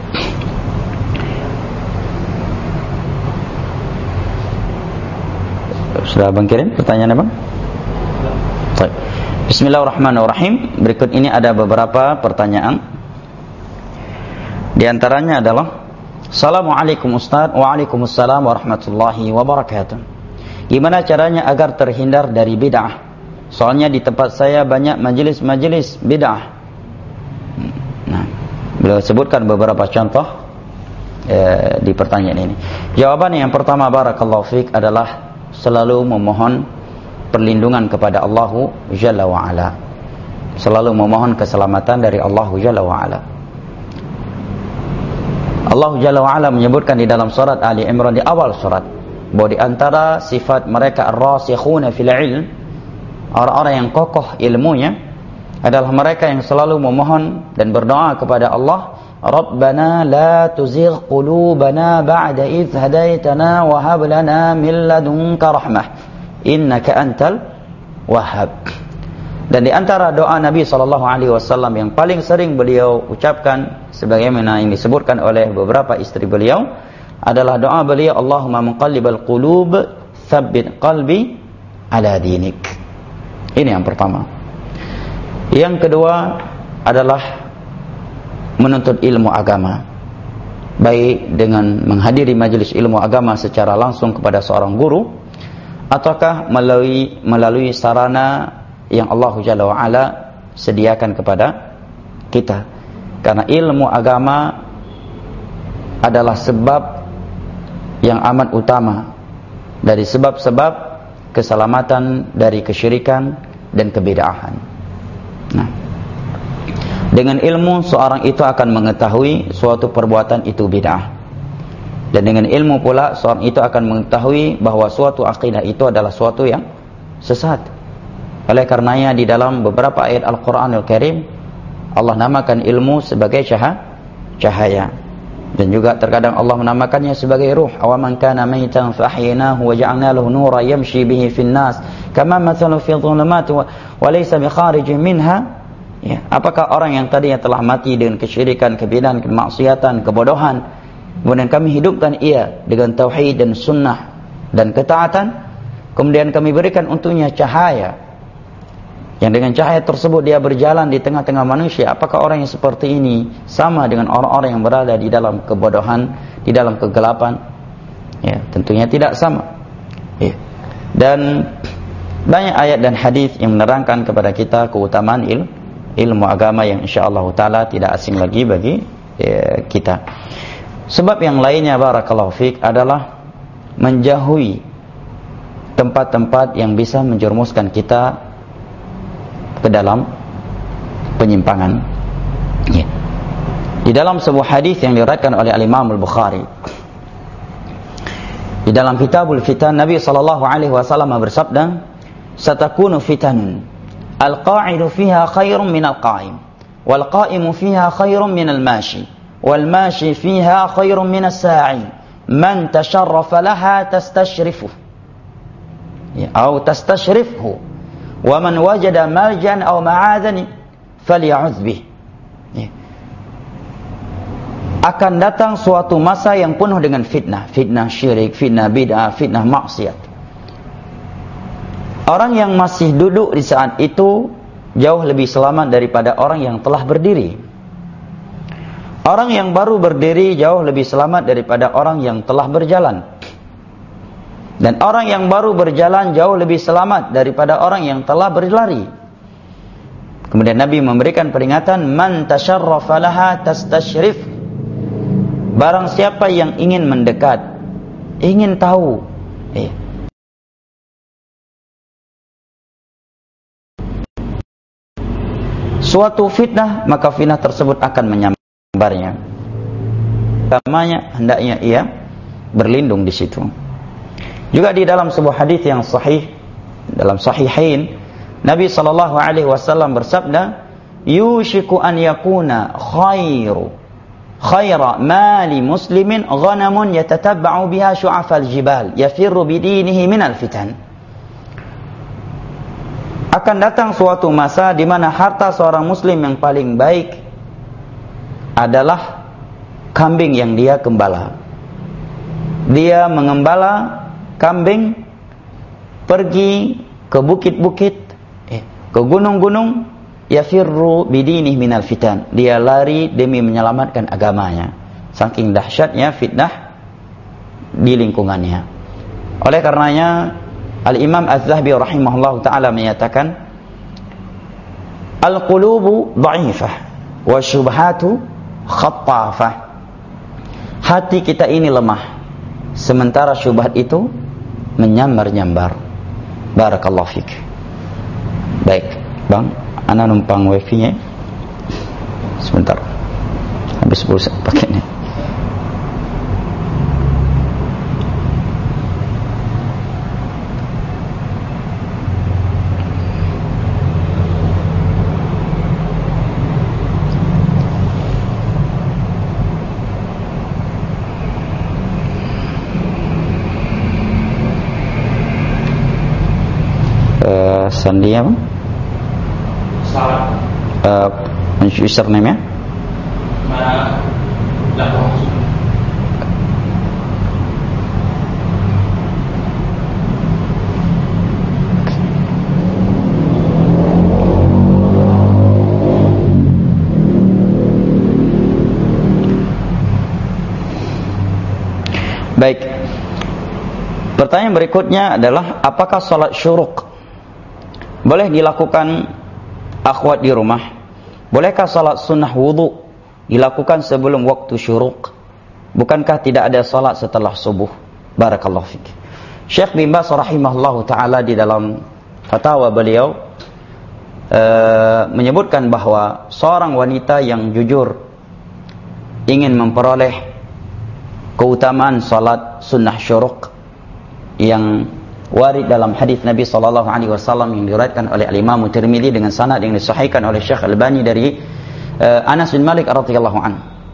Sudah abang kirim pertanyaan abang? Baik. Bismillahirrahmanirrahim. Berikut ini ada beberapa pertanyaan. Di antaranya adalah, Assalamualaikum Ustaz. Waalaikumsalam warahmatullahi wabarakatuh. Gimana caranya agar terhindar dari bid'ah? Soalnya di tempat saya banyak majelis-majelis bid'ah. Nah, beliau sebutkan beberapa contoh eh, di pertanyaan ini. Jawaban yang pertama, barakallahu fiik, adalah selalu memohon perlindungan kepada Allah Jalla wa'ala. Selalu memohon keselamatan dari Allah Jalla wa'ala. Allah Jalla wa'ala menyebutkan di dalam surat Ali Imran, di awal surat, bahwa di antara sifat mereka ar-rasikhuna fil ilm, orang-orang yang kokoh ilmunya, adalah mereka yang selalu memohon dan berdoa kepada Allah, Rabbana la tuzigh qulubana ba'da idh hadaitana wa hab lana min ladunka rahmah innaka antal wahhab. Dan di antara doa Nabi sallallahu alaihi wasallam yang paling sering beliau ucapkan, sebagaimana yang disebutkan oleh beberapa istri beliau, adalah doa beliau, Allahumma muqallibal qulub tsabbit qalbi ala dinik. Ini yang pertama. Yang kedua adalah menuntut ilmu agama, baik dengan menghadiri majelis ilmu agama secara langsung kepada seorang guru, ataukah melalui melalui sarana yang Allah Jalla wa'ala sediakan kepada kita. Karena ilmu agama adalah sebab yang amat utama dari sebab-sebab keselamatan dari kesyirikan dan kebid'ahan. Nah, dengan ilmu seorang itu akan mengetahui suatu perbuatan itu bid'ah, dan dengan ilmu pula seorang itu akan mengetahui bahwa suatu akidah itu adalah suatu yang sesat. Oleh karenanya di dalam beberapa ayat Al-Quranul Karim, Allah namakan ilmu sebagai cahaya. Dan juga terkadang Allah menamakannya sebagai ruh. Awaman kana maitan fa ahyaynahu wa ja'alna lahu nuran yamshi bihi fin nas kama mathalu fi dhulumati wa laysa bi kharijin minha. Ya, apakah orang yang tadinya telah mati dengan kesyirikan, kebidahan, kemaksiatan, kebodohan, kemudian kami hidupkan ia dengan tauhid dan sunnah dan ketaatan, kemudian kami berikan untuknya cahaya, yang dengan cahaya tersebut dia berjalan di tengah-tengah manusia, apakah orang yang seperti ini sama dengan orang-orang yang berada di dalam kebodohan, di dalam kegelapan? Ya, tentunya tidak sama. Ya. Dan banyak ayat dan hadis yang menerangkan kepada kita keutamaan il, ilmu agama yang insyaallah taala tidak asing lagi bagi ya, kita. Sebab yang lainnya barakallahu fiik adalah menjauhi tempat-tempat yang bisa menjerumuskan kita ke dalam penyimpangan. Ya. Di dalam sebuah hadis yang diriwayatkan oleh Al-Imam Al-Bukhari, di dalam Kitabul Fitan, Nabi sallallahu alaihi wasallam bersabda, "Satakunu fitanun, al-qa'idu fiha khairun min al-qa'im, wal qa'imu fiha khairun min al-mashi, wal mashi fiha khairun min as-sa'i, man tasharrafa laha tastashrifuh." Ya, atau tastashrifhu. Wa man wajada maljan aw ma'adhan falya'udz bih. Ya. Akan datang suatu masa yang penuh dengan fitnah, fitnah syirik, fitnah bid'ah, fitnah maksiat. Orang yang masih duduk di saat itu jauh lebih selamat daripada orang yang telah berdiri. Orang yang baru berdiri jauh lebih selamat daripada orang yang telah berjalan. Dan orang yang baru berjalan jauh lebih selamat daripada orang yang telah berlari. Kemudian Nabi memberikan peringatan, man tasharrafa laha tastashrif. Barang siapa yang ingin mendekat, ingin tahu, eh, suatu fitnah, maka fitnah tersebut akan menyambarnya. Namanya hendaknya ia berlindung di situ. Juga di dalam sebuah hadis yang sahih, dalam sahihain, Nabi sallallahu alaihi wasallam bersabda, "Yushiku an yakuna khairu khaira mali muslimin ghanamun yatatabba'u biha syu'afal jibal yafirru bidinihi minal fitan." Akan datang suatu masa di mana harta seorang muslim yang paling baik adalah kambing yang dia gembala. Dia mengembala kambing, pergi ke bukit-bukit, eh, ke gunung-gunung, yafirru bidinih minal fitan. Dia lari demi menyelamatkan agamanya. Saking dahsyatnya fitnah di lingkungannya. Oleh karenanya Al-Imam Az-Zahabi rahimahullah ta'ala menyatakan, Al-qulubu dha'ifah wa syubhatu khattafah. Hati kita ini lemah, sementara syubhat itu menyambar-nyambar. Barakallahu fik. Baik, Bang, ana numpang wifi-nya. Sebentar. Habis pulsa pakai ini. Sandi apa? Salah. Uh, username ya? Mana? Lapor. Baik. Pertanyaan berikutnya adalah, apakah salat syuruk boleh dilakukan akhwat di rumah? Bolehkah salat sunnah wudu dilakukan sebelum waktu syuruk? Bukankah tidak ada salat setelah subuh? Barakallahu fiik. Syekh bin Baz rahimahullahu taala di dalam fatwa beliau uh, menyebutkan bahwa seorang wanita yang jujur ingin memperoleh keutamaan salat sunnah syuruk yang warid dalam hadis Nabi sallallahu alaihi wasallam yang diriwayatkan oleh Al-Imam Tirmidzi dengan sanad yang disahihkan oleh Syekh Al-Albani dari uh, Anas bin Malik radhiyallahu anhu.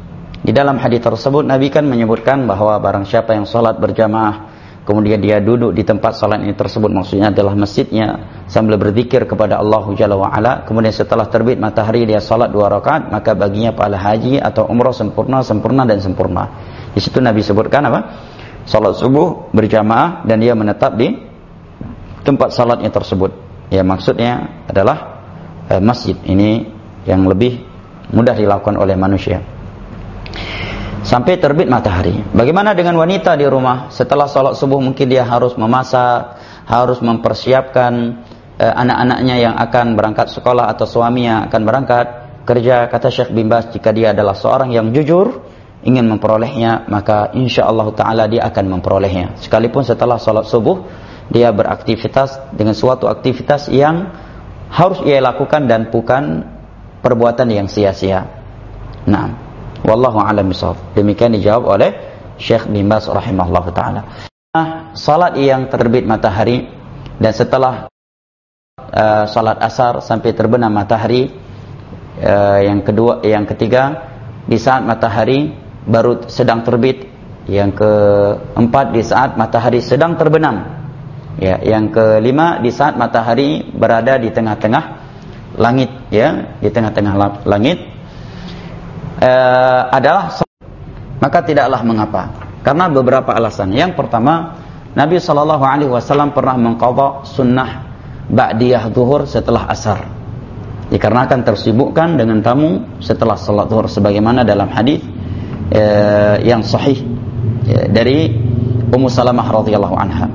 Di dalam hadis tersebut Nabi kan menyebutkan bahwa barang siapa yang salat berjamaah kemudian dia duduk di tempat salat ini tersebut, maksudnya adalah masjidnya, sambil berzikir kepada Allah Jalla wa Ala, kemudian setelah terbit matahari dia salat dua rakaat, maka baginya pahala haji atau umrah sempurna, sempurna dan sempurna. Di situ Nabi sebutkan apa? Salat subuh berjamaah dan dia menetap di tempat salatnya tersebut. Ya, maksudnya adalah eh, masjid ini yang lebih mudah dilakukan oleh manusia. Sampai terbit matahari. Bagaimana dengan wanita di rumah? Setelah sholat subuh mungkin dia harus memasak, harus mempersiapkan eh, anak-anaknya yang akan berangkat sekolah atau suaminya akan berangkat kerja. Kata Syekh bin Baz, jika dia adalah seorang yang jujur, ingin memperolehnya, maka insya Allah Ta'ala dia akan memperolehnya. Sekalipun setelah sholat subuh, dia beraktivitas dengan suatu aktivitas yang harus ia lakukan dan bukan perbuatan yang sia-sia. Nah, wallahu a'lam bishawab. Demikian dijawab oleh Syekh bin Baz rahimahullah ta'ala. Nah, salat yang terbit matahari dan setelah uh, salat asar sampai terbenam matahari, uh, yang kedua, yang ketiga di saat matahari baru sedang terbit, yang keempat di saat matahari sedang terbenam, ya, yang kelima di saat matahari berada di tengah-tengah langit, ya, di tengah-tengah langit. Uh, adalah, maka tidaklah mengapa, karena beberapa alasan. Yang pertama, Nabi shallallahu alaihi wasallam pernah mengqadha sunnah ba'diyah zuhur setelah asar, dikarenakan tersibukkan dengan tamu setelah salat zuhur, sebagaimana dalam hadis uh, yang sahih uh, dari Ummu Salamah radhiyallahu anha.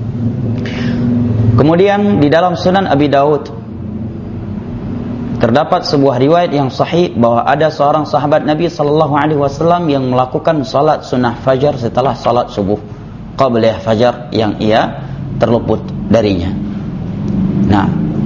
Kemudian di dalam Sunan Abi Daud terdapat sebuah riwayat yang sahih bahwa ada seorang sahabat Nabi sallallahu alaihi wasallam yang melakukan salat sunnah fajar setelah salat subuh, qabliyah fajar yang ia terluput darinya. Nah,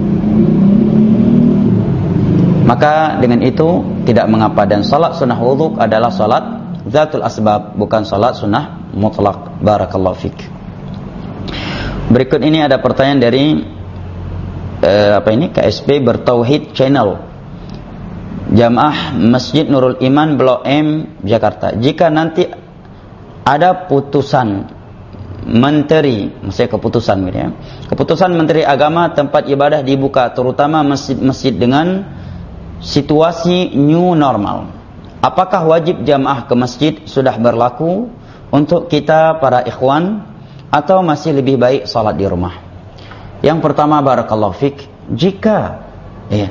maka dengan itu tidak mengapa, dan salat sunnah wudu adalah salat zatul asbab, bukan salat sunnah mutlak. Barakallahu fik. Berikut ini ada pertanyaan dari Uh, apa ini K S P Bertauhid Channel, Jamaah Masjid Nurul Iman Blok M Jakarta. Jika nanti ada putusan menteri, maksudnya keputusan gitu ya, keputusan Menteri Agama tempat ibadah dibuka, terutama masjid-masjid dengan situasi new normal, apakah wajib jamaah ke masjid sudah berlaku untuk kita para ikhwan atau masih lebih baik salat di rumah? Yang pertama, barakallahu fik, jika ya,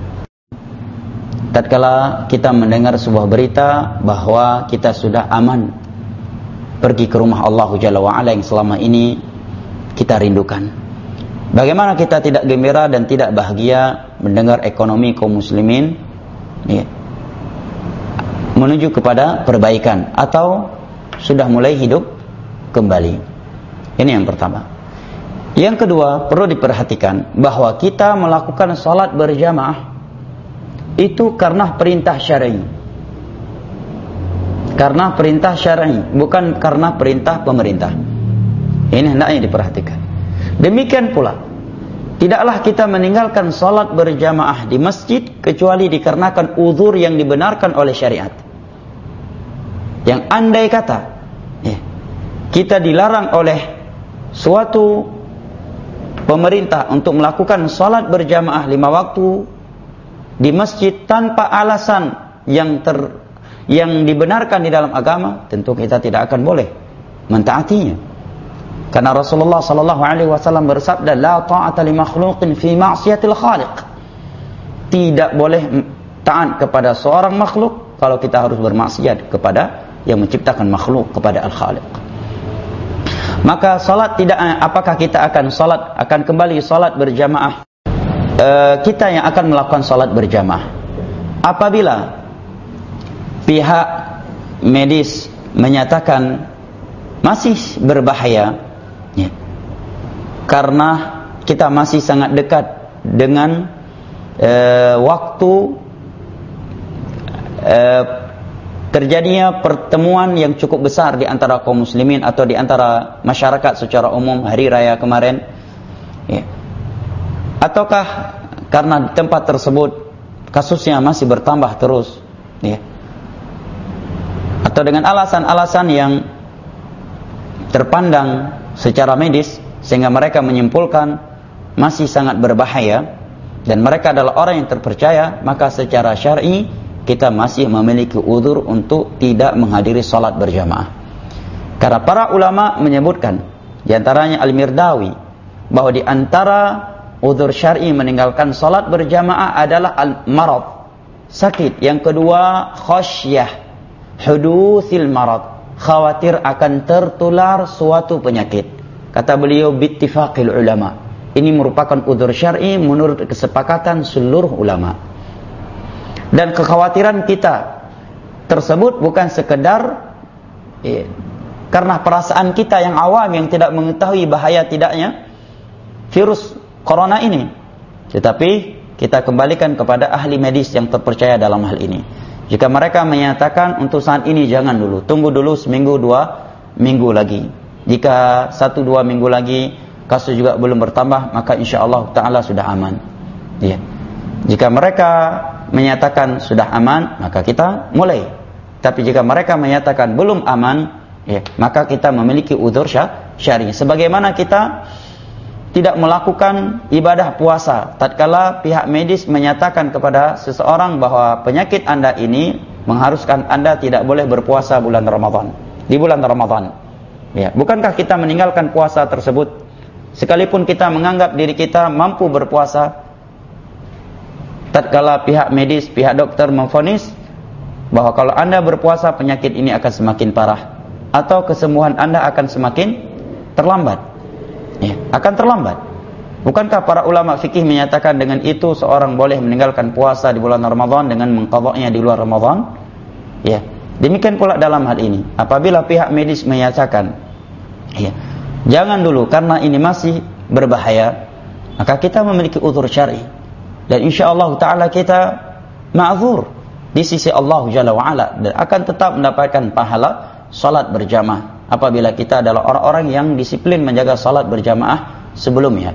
tatkala kita mendengar sebuah berita bahwa kita sudah aman pergi ke rumah Allah Jalla wa Ala yang selama ini kita rindukan, bagaimana kita tidak gembira dan tidak bahagia mendengar ekonomi kaum muslimin ya, menuju kepada perbaikan atau sudah mulai hidup kembali? Ini yang pertama. Yang kedua, perlu diperhatikan bahwa kita melakukan salat berjamaah itu karena perintah syar'i. Karena perintah syar'i, bukan karena perintah pemerintah. Ini hendaknya diperhatikan. Demikian pula, tidaklah kita meninggalkan salat berjamaah di masjid kecuali dikarenakan uzur yang dibenarkan oleh syariat. Yang andai kata ya, kita dilarang oleh suatu pemerintah untuk melakukan salat berjamaah lima waktu di masjid tanpa alasan yang ter, yang dibenarkan di dalam agama, tentu kita tidak akan boleh mentaatinya. Karena Rasulullah sallallahu alaihi wasallam bersabda, la ta'ata li makhluqin fi ma'siyatil khaliq. Tidak boleh taat kepada seorang makhluk kalau kita harus bermaksiat kepada yang menciptakan makhluk, kepada al-khaliq. Maka salat tidak, apakah kita akan salat, akan kembali salat berjamaah? E, kita yang akan melakukan salat berjamaah apabila pihak medis menyatakan masih berbahaya ya, karena kita masih sangat dekat dengan e, waktu e, terjadinya pertemuan yang cukup besar di antara kaum muslimin atau di antara masyarakat secara umum hari raya kemarin ya. Ataukah karena di tempat tersebut kasusnya masih bertambah terus ya, atau dengan alasan-alasan yang terpandang secara medis sehingga mereka menyimpulkan masih sangat berbahaya dan mereka adalah orang yang terpercaya, maka secara syar'i kita masih memiliki uzur untuk tidak menghadiri salat berjamaah. Karena para ulama menyebutkan, di antaranya Al-Mirdawi, bahwa di antara uzur syar'i meninggalkan salat berjamaah adalah al-marad, sakit. Yang kedua, khasyah, hudutsil marad, khawatir akan tertular suatu penyakit. Kata beliau, bittifaqil ulama, ini merupakan uzur syar'i menurut kesepakatan seluruh ulama. Dan kekhawatiran kita tersebut bukan sekedar eh, karena perasaan kita yang awam yang tidak mengetahui bahaya tidaknya virus corona ini, tetapi kita kembalikan kepada ahli medis yang terpercaya dalam hal ini. Jika mereka menyatakan untuk saat ini jangan dulu, tunggu dulu seminggu dua minggu lagi. Jika satu dua minggu lagi kasus juga belum bertambah, maka insyaallah ta'ala sudah aman. Ya. Jika mereka menyatakan sudah aman, maka kita mulai. Tapi jika mereka menyatakan belum aman, ya, maka kita memiliki uzur syar'i. Sebagaimana kita tidak melakukan ibadah puasa tatkala pihak medis menyatakan kepada seseorang bahwa penyakit Anda ini mengharuskan Anda tidak boleh berpuasa bulan Ramadan, di bulan Ramadan. Ya, bukankah kita meninggalkan puasa tersebut sekalipun kita menganggap diri kita mampu berpuasa tatkala pihak medis, pihak dokter memvonis bahwa kalau Anda berpuasa penyakit ini akan semakin parah atau kesembuhan Anda akan semakin terlambat. Ya, akan terlambat. Bukankah para ulama fikih menyatakan dengan itu seorang boleh meninggalkan puasa di bulan Ramadan dengan mengqadha'nya di luar Ramadan? Ya, demikian pula dalam hal ini. Apabila pihak medis menyatakan, ya, jangan dulu karena ini masih berbahaya, maka kita memiliki uzur syar'i. Dan insyaallah ta'ala kita ma'zur di sisi Allah Jalla wa'ala, dan akan tetap mendapatkan pahala salat berjamaah apabila kita adalah orang-orang yang disiplin menjaga salat berjamaah sebelumnya.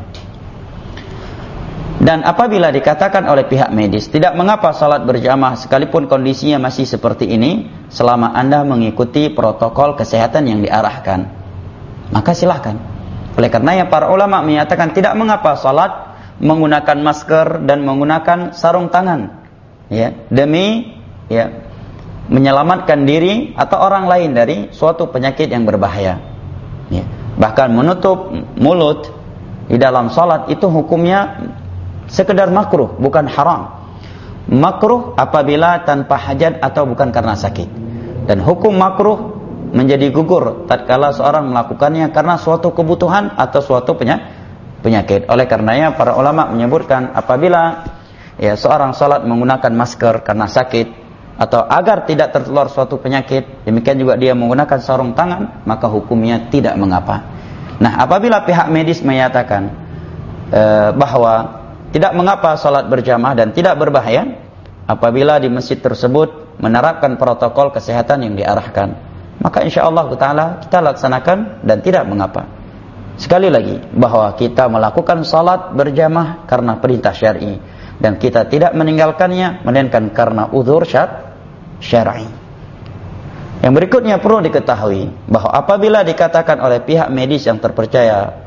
Dan apabila dikatakan oleh pihak medis tidak mengapa salat berjamaah sekalipun kondisinya masih seperti ini, selama Anda mengikuti protokol kesehatan yang diarahkan, maka silahkan. Oleh karenanya para ulama menyatakan tidak mengapa salat menggunakan masker dan menggunakan sarung tangan, ya, demi ya menyelamatkan diri atau orang lain dari suatu penyakit yang berbahaya. Ya. Bahkan menutup mulut di dalam salat itu hukumnya sekedar makruh, bukan haram. Makruh apabila tanpa hajat atau bukan karena sakit. Dan hukum makruh menjadi gugur tatkala seorang melakukannya karena suatu kebutuhan atau suatu penyakit. Oleh karenanya para ulama menyebutkan apabila ya seorang salat menggunakan masker karena sakit atau agar tidak tertular suatu penyakit, demikian juga dia menggunakan sarung tangan, maka hukumnya tidak mengapa. Nah, apabila pihak medis menyatakan e, bahwa tidak mengapa salat berjamaah dan tidak berbahaya apabila di masjid tersebut menerapkan protokol kesehatan yang diarahkan, maka insyaallah ta'ala kita laksanakan dan tidak mengapa. Sekali lagi, bahwa kita melakukan salat berjamaah karena perintah syar'i dan kita tidak meninggalkannya melainkan karena uzur syar'i. Yang berikutnya perlu diketahui bahwa apabila dikatakan oleh pihak medis yang terpercaya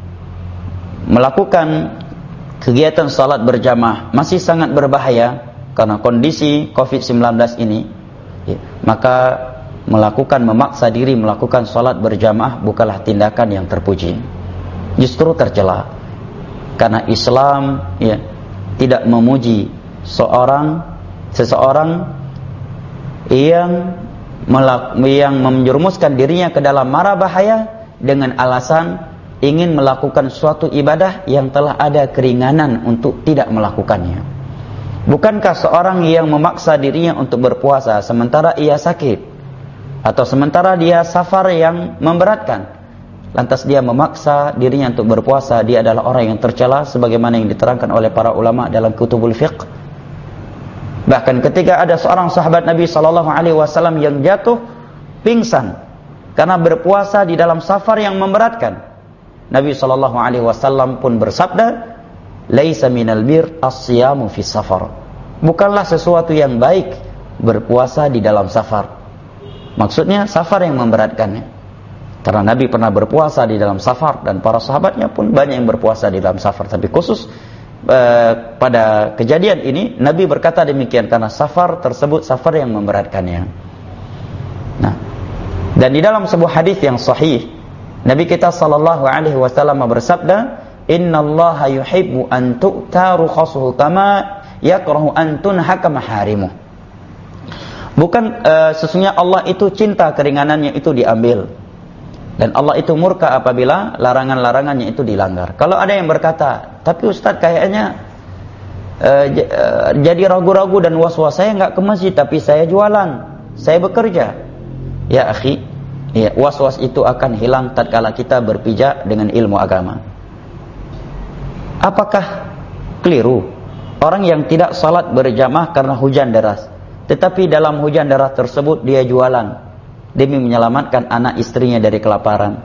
melakukan kegiatan salat berjamaah masih sangat berbahaya karena kondisi covid sembilan belas ini, ya, maka melakukan memaksa diri melakukan salat berjamaah bukanlah tindakan yang terpuji, justru tercela. Karena Islam ya tidak memuji seorang seseorang yang melak, yang menjerumuskan dirinya ke dalam mara bahaya dengan alasan ingin melakukan suatu ibadah yang telah ada keringanan untuk tidak melakukannya. Bukankah seorang yang memaksa dirinya untuk berpuasa sementara ia sakit atau sementara dia safar yang memberatkan, lantas dia memaksa dirinya untuk berpuasa, dia adalah orang yang tercela sebagaimana yang diterangkan oleh para ulama dalam kutubul fiqh. Bahkan ketika ada seorang sahabat Nabi sallallahu alaihi wasallam yang jatuh pingsan karena berpuasa di dalam safar yang memberatkan, Nabi sallallahu alaihi wasallam pun bersabda, "Laisa minal bir as-siyamu fi safar." Bukanlah sesuatu yang baik berpuasa di dalam safar. Maksudnya safar yang memberatkannya. Karena Nabi pernah berpuasa di dalam safar dan para sahabatnya pun banyak yang berpuasa di dalam safar. Tapi khusus eh, pada kejadian ini Nabi berkata demikian karena safar tersebut safar yang memberatkannya. Nah, dan di dalam sebuah hadis yang sahih Nabi kita sallallahu alaihi wasallam bersabda, "Innallaha yuhibbu an tu'ta rukhasuhu kama yakrahu an tunhaka maharimuh." Bukan uh, sesungguhnya Allah itu cinta keringanannya itu diambil. Dan Allah itu murka apabila larangan-larangannya itu dilanggar. Kalau ada yang berkata, tapi Ustaz kayaknya uh, j- uh, jadi ragu-ragu dan was-was, saya enggak ke masjid tapi saya jualan, saya bekerja. Ya akhi, ya, was-was itu akan hilang tatkala kita berpijak dengan ilmu agama. Apakah keliru orang yang tidak salat berjamaah karena hujan deras, tetapi dalam hujan deras tersebut dia jualan demi menyelamatkan anak istrinya dari kelaparan?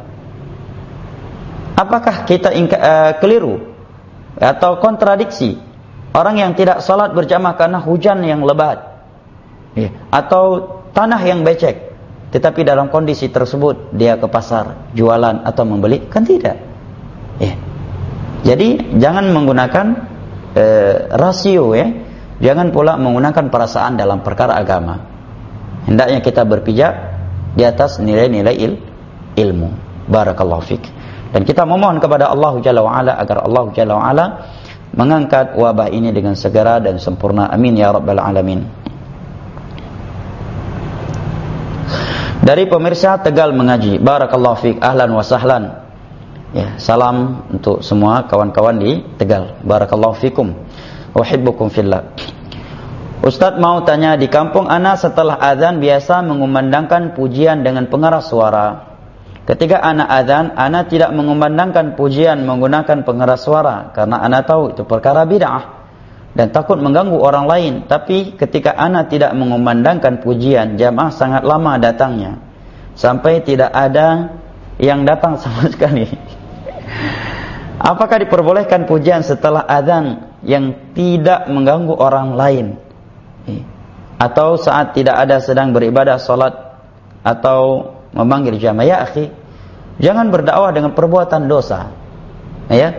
Apakah kita ingka, uh, keliru atau kontradiksi orang yang tidak salat berjamaah karena hujan yang lebat, ya, atau tanah yang becek, tetapi dalam kondisi tersebut dia ke pasar jualan atau membeli? Kan tidak, ya. Jadi jangan menggunakan uh, rasio, ya. Jangan pula menggunakan perasaan dalam perkara agama. Hendaknya kita berpijak di atas nilai-nilai il, ilmu. Barakallahu fik. Dan kita memohon kepada Allah Jalla wa'ala agar Allah Jalla wa'ala mengangkat wabah ini dengan segera dan sempurna. Amin ya rabbal alamin. Dari pemirsa Tegal mengaji, barakallahu fik, ahlan wa sahlan. Ya, salam untuk semua kawan-kawan di Tegal. Barakallahu fikum. Uhibbukum fillah. Ustaz mau tanya, di kampung ana setelah azan biasa mengumandangkan pujian dengan pengeras suara. Ketika ana azan, ana tidak mengumandangkan pujian menggunakan pengeras suara karena ana tahu itu perkara bid'ah dan takut mengganggu orang lain. Tapi ketika ana tidak mengumandangkan pujian, jamaah sangat lama datangnya sampai tidak ada yang datang sama sekali. Apakah diperbolehkan pujian setelah azan yang tidak mengganggu orang lain, atau saat tidak ada sedang beribadah salat atau memanggil jamaah? Ya akhi, jangan berdakwah dengan perbuatan dosa, ya.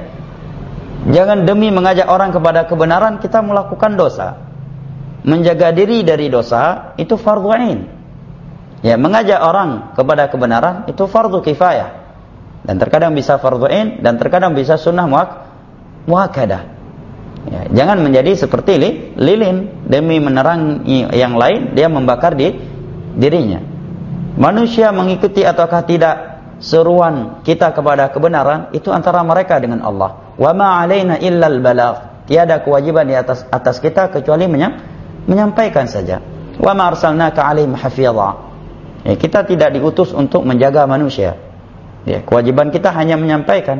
Jangan demi mengajak orang kepada kebenaran kita melakukan dosa. Menjaga diri dari dosa itu fardhu ain. Ya, mengajak orang kepada kebenaran itu fardhu kifayah. Dan terkadang bisa fardhu ain dan terkadang bisa sunnah muakkadah. Ya, jangan menjadi seperti li, lilin demi menerangi yang lain dia membakar di dirinya. Manusia mengikuti ataukah tidak seruan kita kepada kebenaran itu antara mereka dengan Allah. Wa ma 'alaina illal balagh. Tiada kewajiban di atas atas kita kecuali menyam, menyampaikan saja. Wa ma arsalnaka 'alaihim hafidha. Ya, kita tidak diutus untuk menjaga manusia. Ya, kewajiban kita hanya menyampaikan.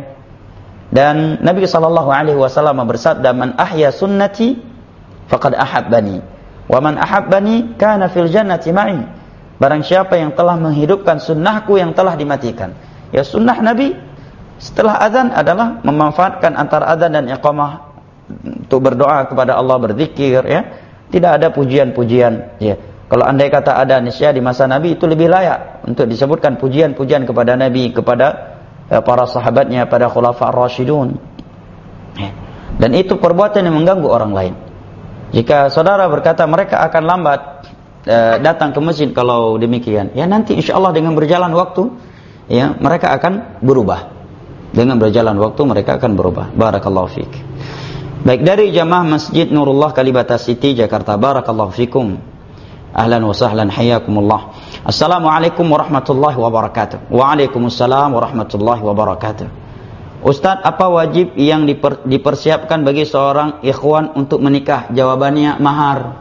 Dan Nabi sallallahu alaihi wasallam bersabda, "Man ahya sunnati faqad ahabbani, wa man ahabbani kana fil jannati ma'i." Barang siapa yang telah menghidupkan sunnahku yang telah dimatikan. Ya, sunnah Nabi setelah azan adalah memanfaatkan antara azan dan iqamah untuk berdoa kepada Allah, berzikir, ya. Tidak ada pujian-pujian, ya. Kalau andai kata ada niscaya di masa Nabi itu lebih layak untuk disebutkan pujian-pujian kepada Nabi, kepada eh, para sahabatnya, pada khulafa ar-rasyidun. Ya. Dan itu perbuatan yang mengganggu orang lain. Jika saudara berkata mereka akan lambat eh, datang ke masjid kalau demikian, ya nanti insyaallah dengan berjalan waktu, ya mereka akan berubah. Dengan berjalan waktu mereka akan berubah. Barakallahu fiik. Baik, dari jamaah Masjid Nurullah Kalibata City Jakarta, barakallahu fikum. Ahlan wa sahlan, hayyakumullah. Assalamualaikum warahmatullahi wabarakatuh. Waalaikumsalam warahmatullahi wabarakatuh. Ustaz, apa wajib yang diper, dipersiapkan bagi seorang ikhwan untuk menikah? Jawabannya mahar.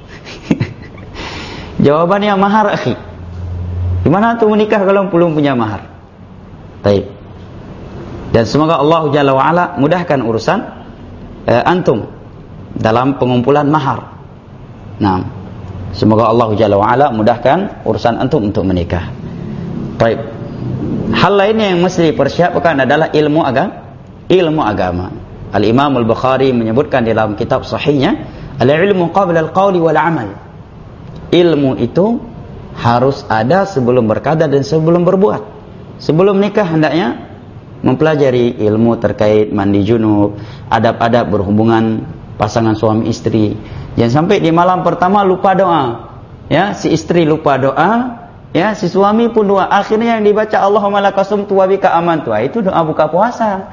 Jawabannya mahar, akhi. Gimana tuh menikah kalau belum punya mahar? Baik. Dan semoga Allah Jalla wa'ala mudahkan urusan eh, antum dalam pengumpulan mahar. Nah, semoga Allah Jalla wa'ala mudahkan urusan antum untuk menikah. Baik. Hal lainnya yang mesti dipersiapkan adalah ilmu agama. Ilmu agama. Al-Imam Al-Bukhari menyebutkan dalam kitab sahihnya, al-ilmu qabla al-qawli wal amal. Ilmu itu harus ada sebelum berkata dan sebelum berbuat. Sebelum nikah hendaknya mempelajari ilmu terkait mandi junub, adab-adab berhubungan pasangan suami istri. Jangan sampai di malam pertama lupa doa. Ya, si istri lupa doa, ya, si suami pun doa. Akhirnya yang dibaca Allahumma lakasumtu wa bika amantu. Itu doa buka puasa.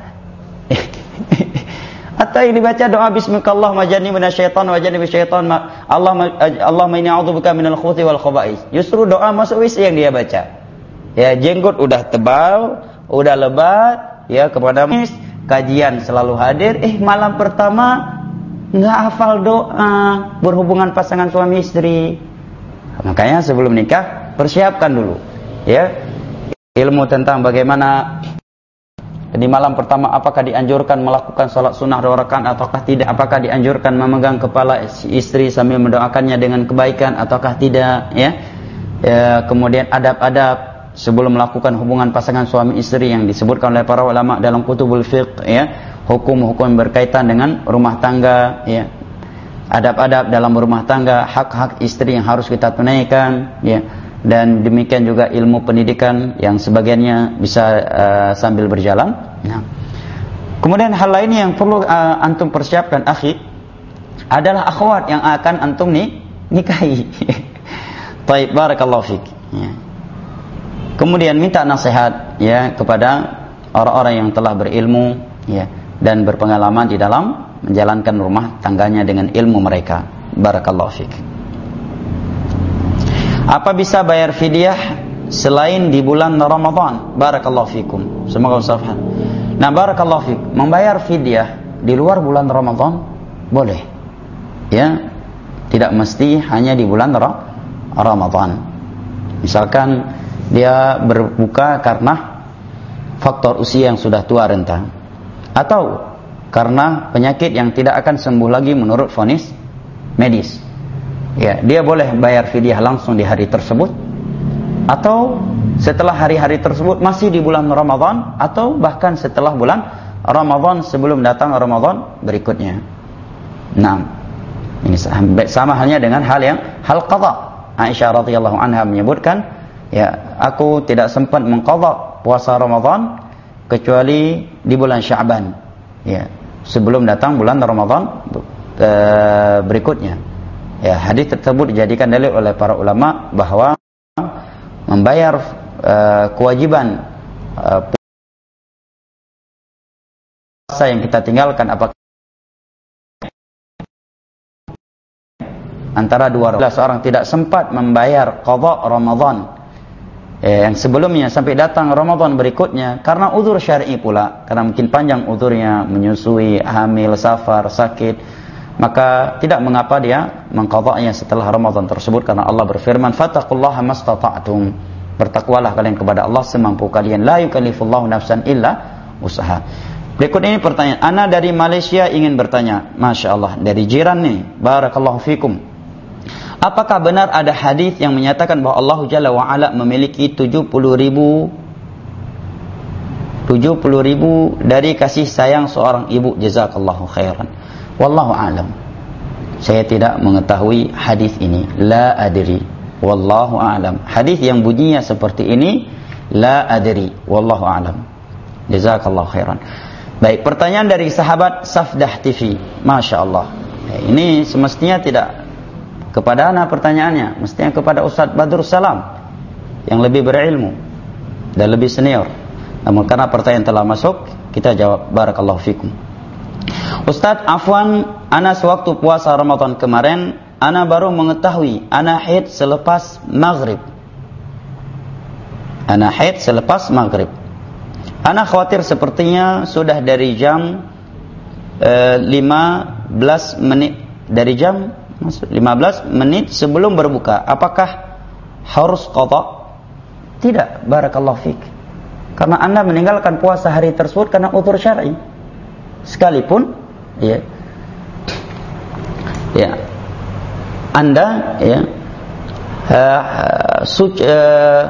Atau yang dibaca doa bismillah majani minasyaitan wa janibi syaitan Allahumma Allahumma inni a'udzubika minal khubuthi wal khaba'is. Justru doa masuk W C yang dia baca. Ya, jenggot udah tebal, udah lebat, ya, kepada kajian selalu hadir, eh malam pertama enggak hafal doa berhubungan pasangan suami istri. Makanya sebelum nikah persiapkan dulu, ya, ilmu tentang bagaimana di malam pertama, apakah dianjurkan melakukan salat sunnah dua rakaat ataukah tidak, apakah dianjurkan memegang kepala si istri sambil mendoakannya dengan kebaikan ataukah tidak, ya, ya kemudian adab-adab sebelum melakukan hubungan pasangan suami istri yang disebutkan oleh para ulama dalam kutubul fiqh, ya, hukum-hukum berkaitan dengan rumah tangga, ya, adab-adab dalam rumah tangga, hak-hak istri yang harus kita tunaikan, ya, dan demikian juga ilmu pendidikan yang sebagiannya bisa uh, sambil berjalan. Nah, kemudian hal lainnya yang perlu uh, antum persiapkan, akhi, adalah akhwat yang akan antum nih nikahi. Baik, barakallahu fik. Ya. Kemudian minta nasihat, ya, kepada orang-orang yang telah berilmu, ya, dan berpengalaman di dalam menjalankan rumah tangganya dengan ilmu mereka. Barakallahu fik. Apa bisa bayar fidyah selain di bulan Ramadan? Barakallahu fikum. Semoga usaha. Nah, barakallahu fik. Membayar fidyah di luar bulan Ramadan boleh. Ya, tidak mesti hanya di bulan Ramadan. Misalkan dia berbuka karena faktor usia yang sudah tua renta, atau karena penyakit yang tidak akan sembuh lagi menurut vonis medis. Ya, dia boleh bayar fidyah langsung di hari tersebut, atau setelah hari-hari tersebut masih di bulan Ramadan, atau bahkan setelah bulan Ramadan sebelum datang Ramadan berikutnya. Nah, ini sama halnya dengan hal yang hal qadha. Aisyah radhiyallahu anha menyebutkan, ya, aku tidak sempat mengqadha puasa Ramadan kecuali di bulan Sya'ban, ya, sebelum datang bulan Ramadan uh, berikutnya. Ya, hadis tersebut dijadikan dalil oleh para ulama bahwa membayar uh, kewajiban uh, puasa yang kita tinggalkan apakah antara dua Ramadan, seorang tidak sempat membayar qadha Ramadan, ya, yang sebelumnya sampai datang Ramadan berikutnya karena uzur syar'i pula, karena mungkin panjang uzurnya, menyusui, hamil, safar, sakit, maka tidak mengapa dia mengqadha'nya setelah Ramadan tersebut, karena Allah berfirman, fattaqullaha mastata'tum, bertakwalah kalian kepada Allah semampu kalian, la yukallifullahu nafsan illa usaha. Berikut ini pertanyaan, ana dari Malaysia ingin bertanya. Masya Allah, dari jiran nih, barakallahu fikum. Apakah benar ada hadis yang menyatakan bahwa Allah Jalla wa'ala memiliki tujuh puluh ribu tujuh puluh ribu dari kasih sayang seorang ibu? Jazakallahu khairan. Wallahu a'lam. Saya tidak mengetahui hadis ini. La adri. Wallahu a'lam. Hadis yang bunyinya seperti ini, la adri. Wallahu a'lam. Jazakallahu khairan. Baik, pertanyaan dari sahabat Safdah T V. Masya Allah. Ini semestinya tidak kepada ana pertanyaannya, mestinya kepada Ustaz Badrus Salam yang lebih berilmu dan lebih senior. Namun karena pertanyaan telah masuk, kita jawab. Barakallahu fikum. Ustaz, afwan, ana sewaktu puasa Ramadan kemarin, ana baru mengetahui ana haid selepas maghrib. Ana haid selepas maghrib. Ana khawatir sepertinya sudah dari jam eh, lima belas menit, dari jam lima belas menit sebelum berbuka. Apakah harus qadha? Tidak, barakallahu fik. Karena anda meninggalkan puasa hari tersebut karena uzur syar'i. Sekalipun, ya, ya, anda, ya, uh, suci, uh,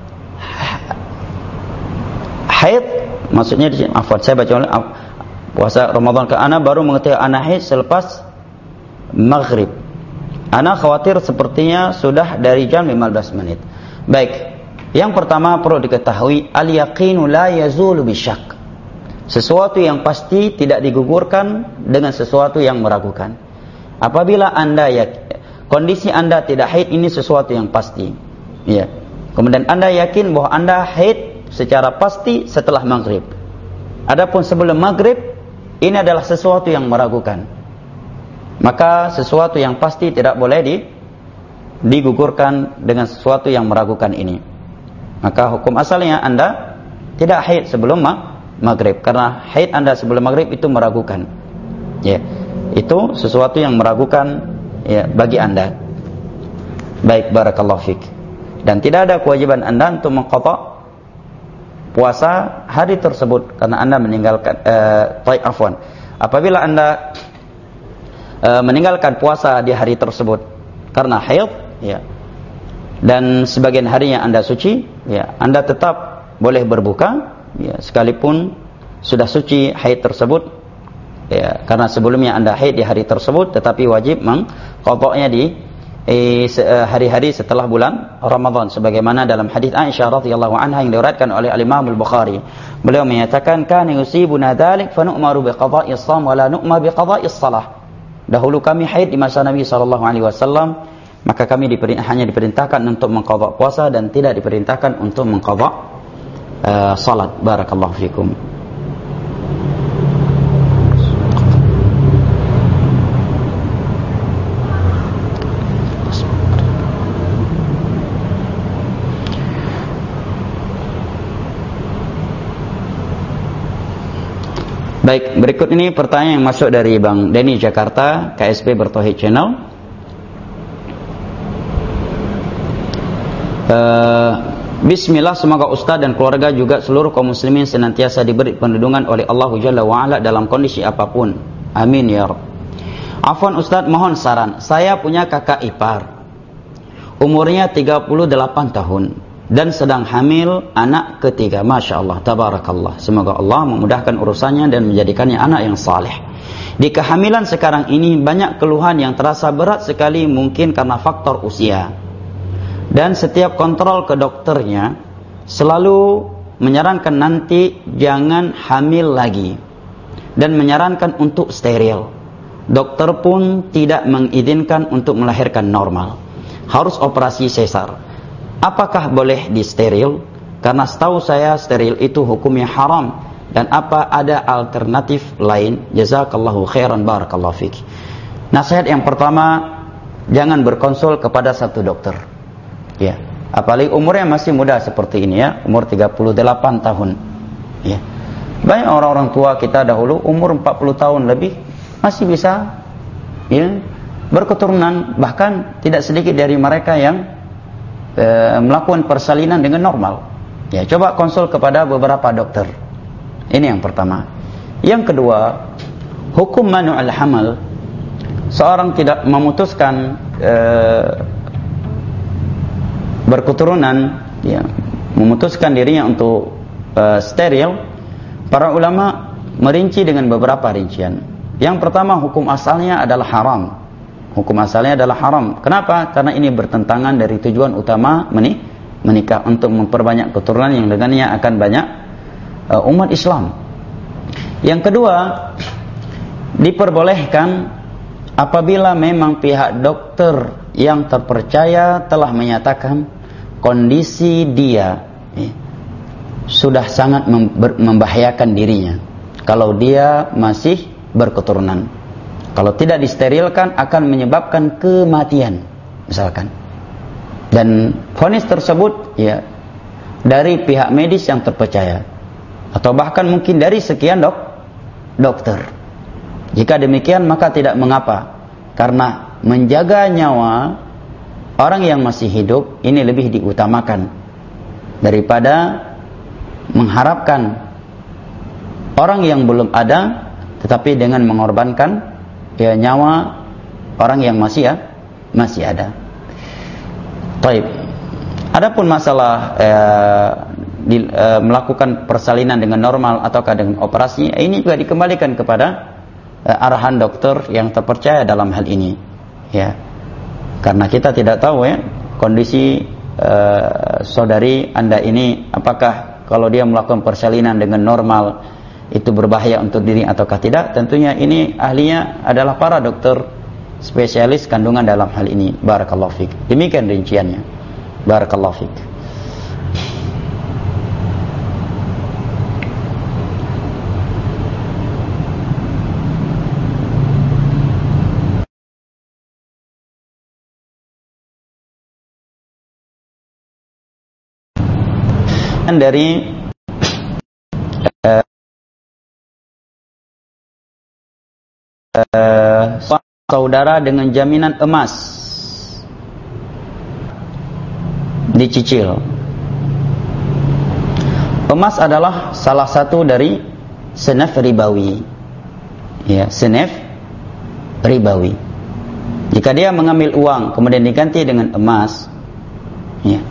haid, maksudnya, afwan, saya baca uh, puasa Ramadan ke ana baru mengetahui ana haid selepas maghrib. Ana khawatir sepertinya sudah dari jam lima belas menit. Baik. Yang pertama perlu diketahui, al-yaqinu la yazulu bisyak. Sesuatu yang pasti tidak digugurkan dengan sesuatu yang meragukan. Apabila Anda ya, kondisi Anda tidak haid, ini sesuatu yang pasti. Ya. Kemudian Anda yakin bahwa Anda haid secara pasti setelah maghrib. Adapun sebelum maghrib, ini adalah sesuatu yang meragukan. Maka sesuatu yang pasti tidak boleh di, digugurkan dengan sesuatu yang meragukan ini. Maka hukum asalnya Anda tidak haid sebelum maghrib, karena haid Anda sebelum maghrib itu meragukan. Ya, itu sesuatu yang meragukan ya bagi Anda. Baik, barakallahu fik. Dan tidak ada kewajiban Anda untuk mengqadha puasa hari tersebut karena Anda meninggalkan eh, taib afwan. Apabila Anda eh, meninggalkan puasa di hari tersebut karena haid, ya, dan sebagian harinya Anda suci, ya, Anda tetap boleh berbuka, ya, sekalipun sudah suci haid tersebut, ya, karena sebelumnya Anda haid di hari tersebut, tetapi wajib mengqadha'nya di eh, hari-hari setelah bulan Ramadan, sebagaimana dalam hadis Aisyah radhiyallahu anha yang diriwayatkan oleh Imam Al-Bukhari. Beliau menyatakan, "Kana yusibuna dzalik fa nu'maru bi qada'is shaum wa la nu'ma bi qada'is shalah." Dahulu kami haid di masa Nabi sallallahu alaihi wasallam, maka kami diperintah, hanya diperintahkan untuk mengqadha puasa dan tidak diperintahkan untuk mengqadha uh, salat. Barakallahu fikum. Baik, berikut ini pertanyaan yang masuk dari Bang Denny Jakarta, K S P Bertauhid Channel. Uh, Bismillah, semoga Ustaz dan keluarga juga seluruh kaum muslimin senantiasa diberi perlindungan oleh Allah Jalla wa'ala dalam kondisi apapun. Amin ya Rabb. Afwan Ustaz, mohon saran. Saya punya kakak ipar, umurnya tiga puluh delapan tahun dan sedang hamil anak ketiga. Masya Allah, tabarakallah. Semoga Allah memudahkan urusannya dan menjadikannya anak yang saleh. Di kehamilan sekarang ini banyak keluhan yang terasa berat sekali, mungkin karena faktor usia. Dan setiap kontrol ke dokternya selalu menyarankan nanti jangan hamil lagi dan menyarankan untuk steril. Dokter pun tidak mengizinkan untuk melahirkan normal, harus operasi sesar. Apakah boleh di steril? Karena setahu saya steril itu hukumnya haram. Dan apa ada alternatif lain? Jazakallahu khairan, barakallahu fik. Nasihat yang pertama, jangan berkonsul kepada satu dokter. Ya, apalagi umurnya masih muda seperti ini ya, umur tiga puluh delapan tahun. Ya. Banyak orang-orang tua kita dahulu umur empat puluh tahun lebih masih bisa ya berketurunan, bahkan tidak sedikit dari mereka yang e, melakukan persalinan dengan normal. Ya, coba konsul kepada beberapa dokter. Ini yang pertama. Yang kedua, hukum manu'al hamal. Seorang tidak memutuskan e, berketurunan, ya, memutuskan dirinya untuk uh, steril. Para ulama merinci dengan beberapa rincian. Yang pertama, hukum asalnya adalah haram. Hukum asalnya adalah haram. Kenapa? Karena ini bertentangan dari tujuan utama menik menikah, untuk memperbanyak keturunan yang dengannya akan banyak uh, umat Islam. Yang kedua, diperbolehkan apabila memang pihak dokter yang terpercaya telah menyatakan kondisi dia eh, sudah sangat membahayakan dirinya kalau dia masih berketurunan. Kalau tidak disterilkan akan menyebabkan kematian misalkan. Dan vonis tersebut ya dari pihak medis yang terpercaya atau bahkan mungkin dari sekian dok dokter. Jika demikian maka tidak mengapa, karena menjaga nyawa orang yang masih hidup ini lebih diutamakan daripada mengharapkan orang yang belum ada tetapi dengan mengorbankan ya nyawa orang yang masih ya masih ada. Baik. Adapun masalah eh, di, eh, melakukan persalinan dengan normal ataukah dengan operasi, ini juga dikembalikan kepada eh, arahan dokter yang terpercaya dalam hal ini. Ya, Karena kita tidak tahu ya kondisi uh, saudari Anda ini, apakah kalau dia melakukan persalinan dengan normal itu berbahaya untuk diri ataukah tidak. Tentunya ini ahlinya adalah para dokter spesialis kandungan dalam hal ini. Barakallahu fik. Demikian rinciannya. Barakallahu fik. Dari uh, uh, saudara dengan jaminan emas dicicil. Emas adalah salah satu dari senaf ribawi, ya, senaf ribawi. Jika dia mengambil uang kemudian diganti dengan emas, ya,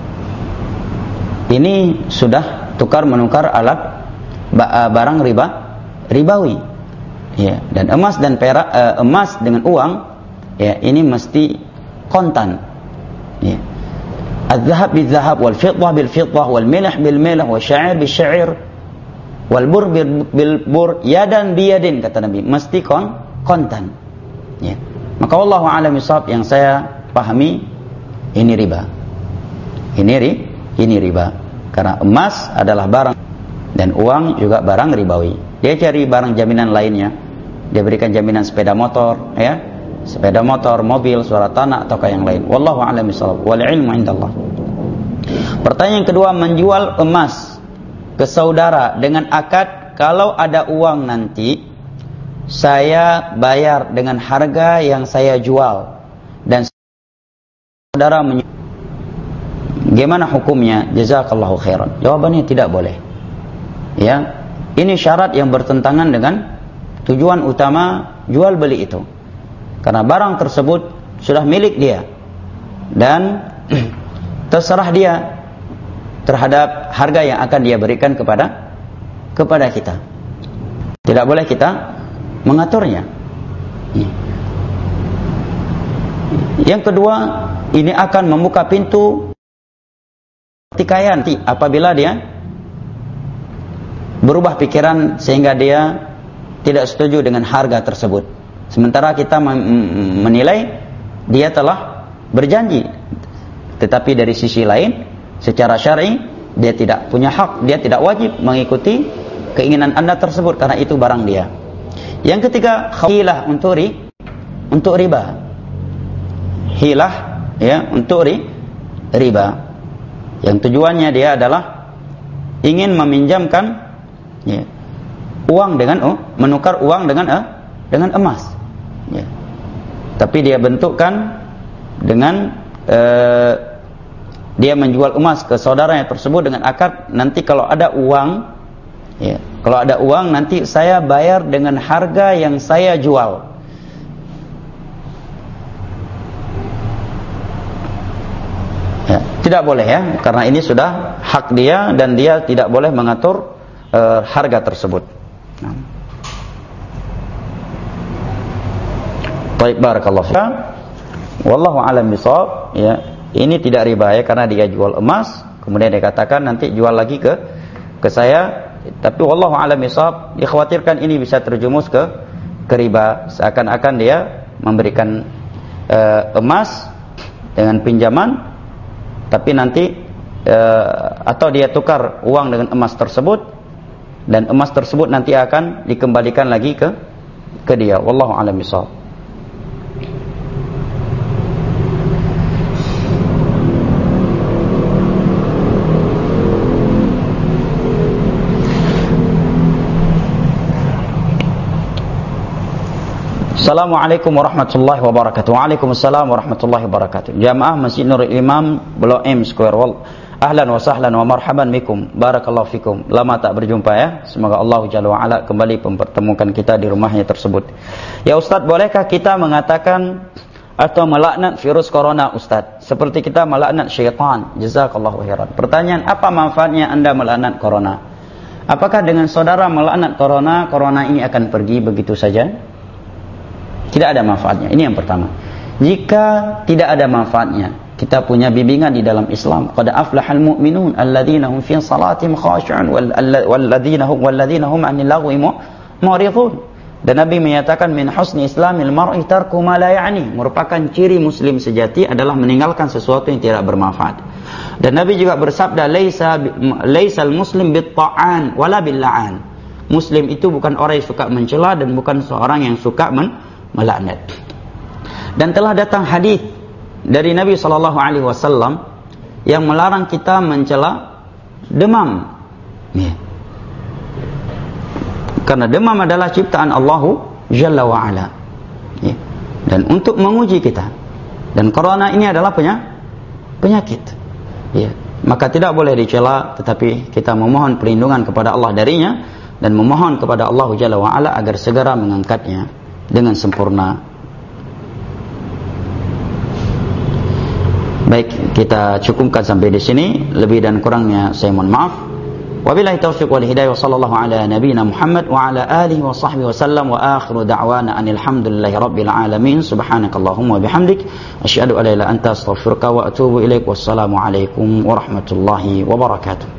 ini sudah tukar menukar alat barang riba ribawi, ya. Dan emas dan perak, uh, emas dengan uang, ya, ini mesti kontan, ya. Az-zahab bil-zahab, wal-fiddah bil-fiddah, wal-milah bil-milah, wasya'ir bil-sya'ir, wal-bur bil-bur, yadan biyadin, kata Nabi, mesti kon kontan, ya. Maka wallahu a'lam bishawab, yang saya pahami ini riba. Ini ri Ini riba, karena emas adalah barang dan uang juga barang ribawi. Dia cari barang jaminan lainnya, dia berikan jaminan sepeda motor, ya, sepeda motor, mobil, suara tanah ataukah yang lain. Wallahu a'lam bishawab. Wal ilmu indallah. Pertanyaan kedua, menjual emas ke saudara dengan akad, kalau ada uang nanti saya bayar dengan harga yang saya jual dan saudara menjual. Bagaimana hukumnya? Jazakallahu khairan. Jawabannya tidak boleh. Ya, ini syarat yang bertentangan dengan tujuan utama jual beli itu. Karena barang tersebut sudah milik dia dan terserah dia terhadap harga yang akan dia berikan kepada kepada kita. Tidak boleh kita mengaturnya. Yang kedua, ini akan membuka pintu pertikaian apabila dia berubah pikiran sehingga dia tidak setuju dengan harga tersebut. Sementara kita menilai dia telah berjanji, tetapi dari sisi lain secara syar'i dia tidak punya hak, dia tidak wajib mengikuti keinginan Anda tersebut karena itu barang dia. Yang ketiga, hilah untuk ri, untuk riba. Hilah, ya, untuk ri, riba. Yang tujuannya dia adalah ingin meminjamkan, ya, uang dengan oh, menukar uang dengan uh, dengan emas, ya. Tapi dia bentukkan dengan uh, dia menjual emas ke saudaranya tersebut dengan akad, nanti kalau ada uang, ya, kalau ada uang nanti saya bayar dengan harga yang saya jual. Ya, tidak boleh, ya, karena ini sudah hak dia dan dia tidak boleh mengatur uh, harga tersebut. Nah. Baik, barakallahu fiik. Wallahu a'lam bishawab, ya. Ini tidak riba, ya, karena dia jual emas, kemudian dia katakan nanti jual lagi ke ke saya, tapi wallahu a'lam bishawab, dikhawatirkan ini bisa terjumus ke ke riba, seakan-akan dia memberikan uh, emas dengan pinjaman, tapi nanti e, atau dia tukar uang dengan emas tersebut dan emas tersebut nanti akan dikembalikan lagi ke ke dia. Wallahu a'lam bishawab. Assalamualaikum warahmatullahi wabarakatuh. Waalaikumsalam warahmatullahi wabarakatuh. Jamaah Masjid Nurul Imam Blok M Square Wall. Ahlan wa sahlan wa marhaban bikum. Barakallahu fikum. Lama tak berjumpa, ya. Semoga Allah Jalla wa Ala kembali mempertemukan kita di rumahnya tersebut. Ya Ustaz, bolehkah kita mengatakan atau melaknat virus corona, Ustaz? Seperti kita melaknat syaitan. Jazakallahu khairan. Pertanyaan, apa manfaatnya Anda melaknat corona? Apakah dengan saudara melaknat corona, corona ini akan pergi begitu saja? Tidak ada manfaatnya. Ini yang pertama. Jika tidak ada manfaatnya, kita punya bimbingan di dalam Islam. Qad aflahal mu'minun alladzina hum fi salatihim khashi'un walladzina hum walladzina hum 'anil lagwi mu'ridun. Dan Nabi menyatakan min husni islamil mar'i tarku ma la ya'ni, merupakan ciri muslim sejati adalah meninggalkan sesuatu yang tidak bermanfaat. Dan Nabi juga bersabda, laisa laisal muslim bit ta'an wala bil la'an. Muslim itu bukan orang yang suka mencela dan bukan seorang yang suka men melaknat. Dan telah datang hadis dari Nabi sallallahu alaihi wasallam yang melarang kita mencela demam. Ya. Karena demam adalah ciptaan Allahu Jalla wa Ala. Ya. Dan untuk menguji kita. Dan corona ini adalah penyakit. Ya. Maka tidak boleh dicela, tetapi kita memohon perlindungan kepada Allah darinya dan memohon kepada Allah Jalla wa Ala agar segera mengangkatnya dengan sempurna. Baik, kita cukupkan sampai di sini. Lebih dan kurangnya saya mohon maaf. Wabillahi taufiq wal hidayah wa sallallahu ala nabiyyina Muhammad wa ala alihi wa sahbihi wasallam wa akhiru da'wana anil hamdulillahi rabbil alamin. Subhanakallahumma wa bihamdik asyhadu an la ilaha illa anta astaghfiruka wa atubu ilaik. Wassalamu alaikum warahmatullahi wabarakatuh.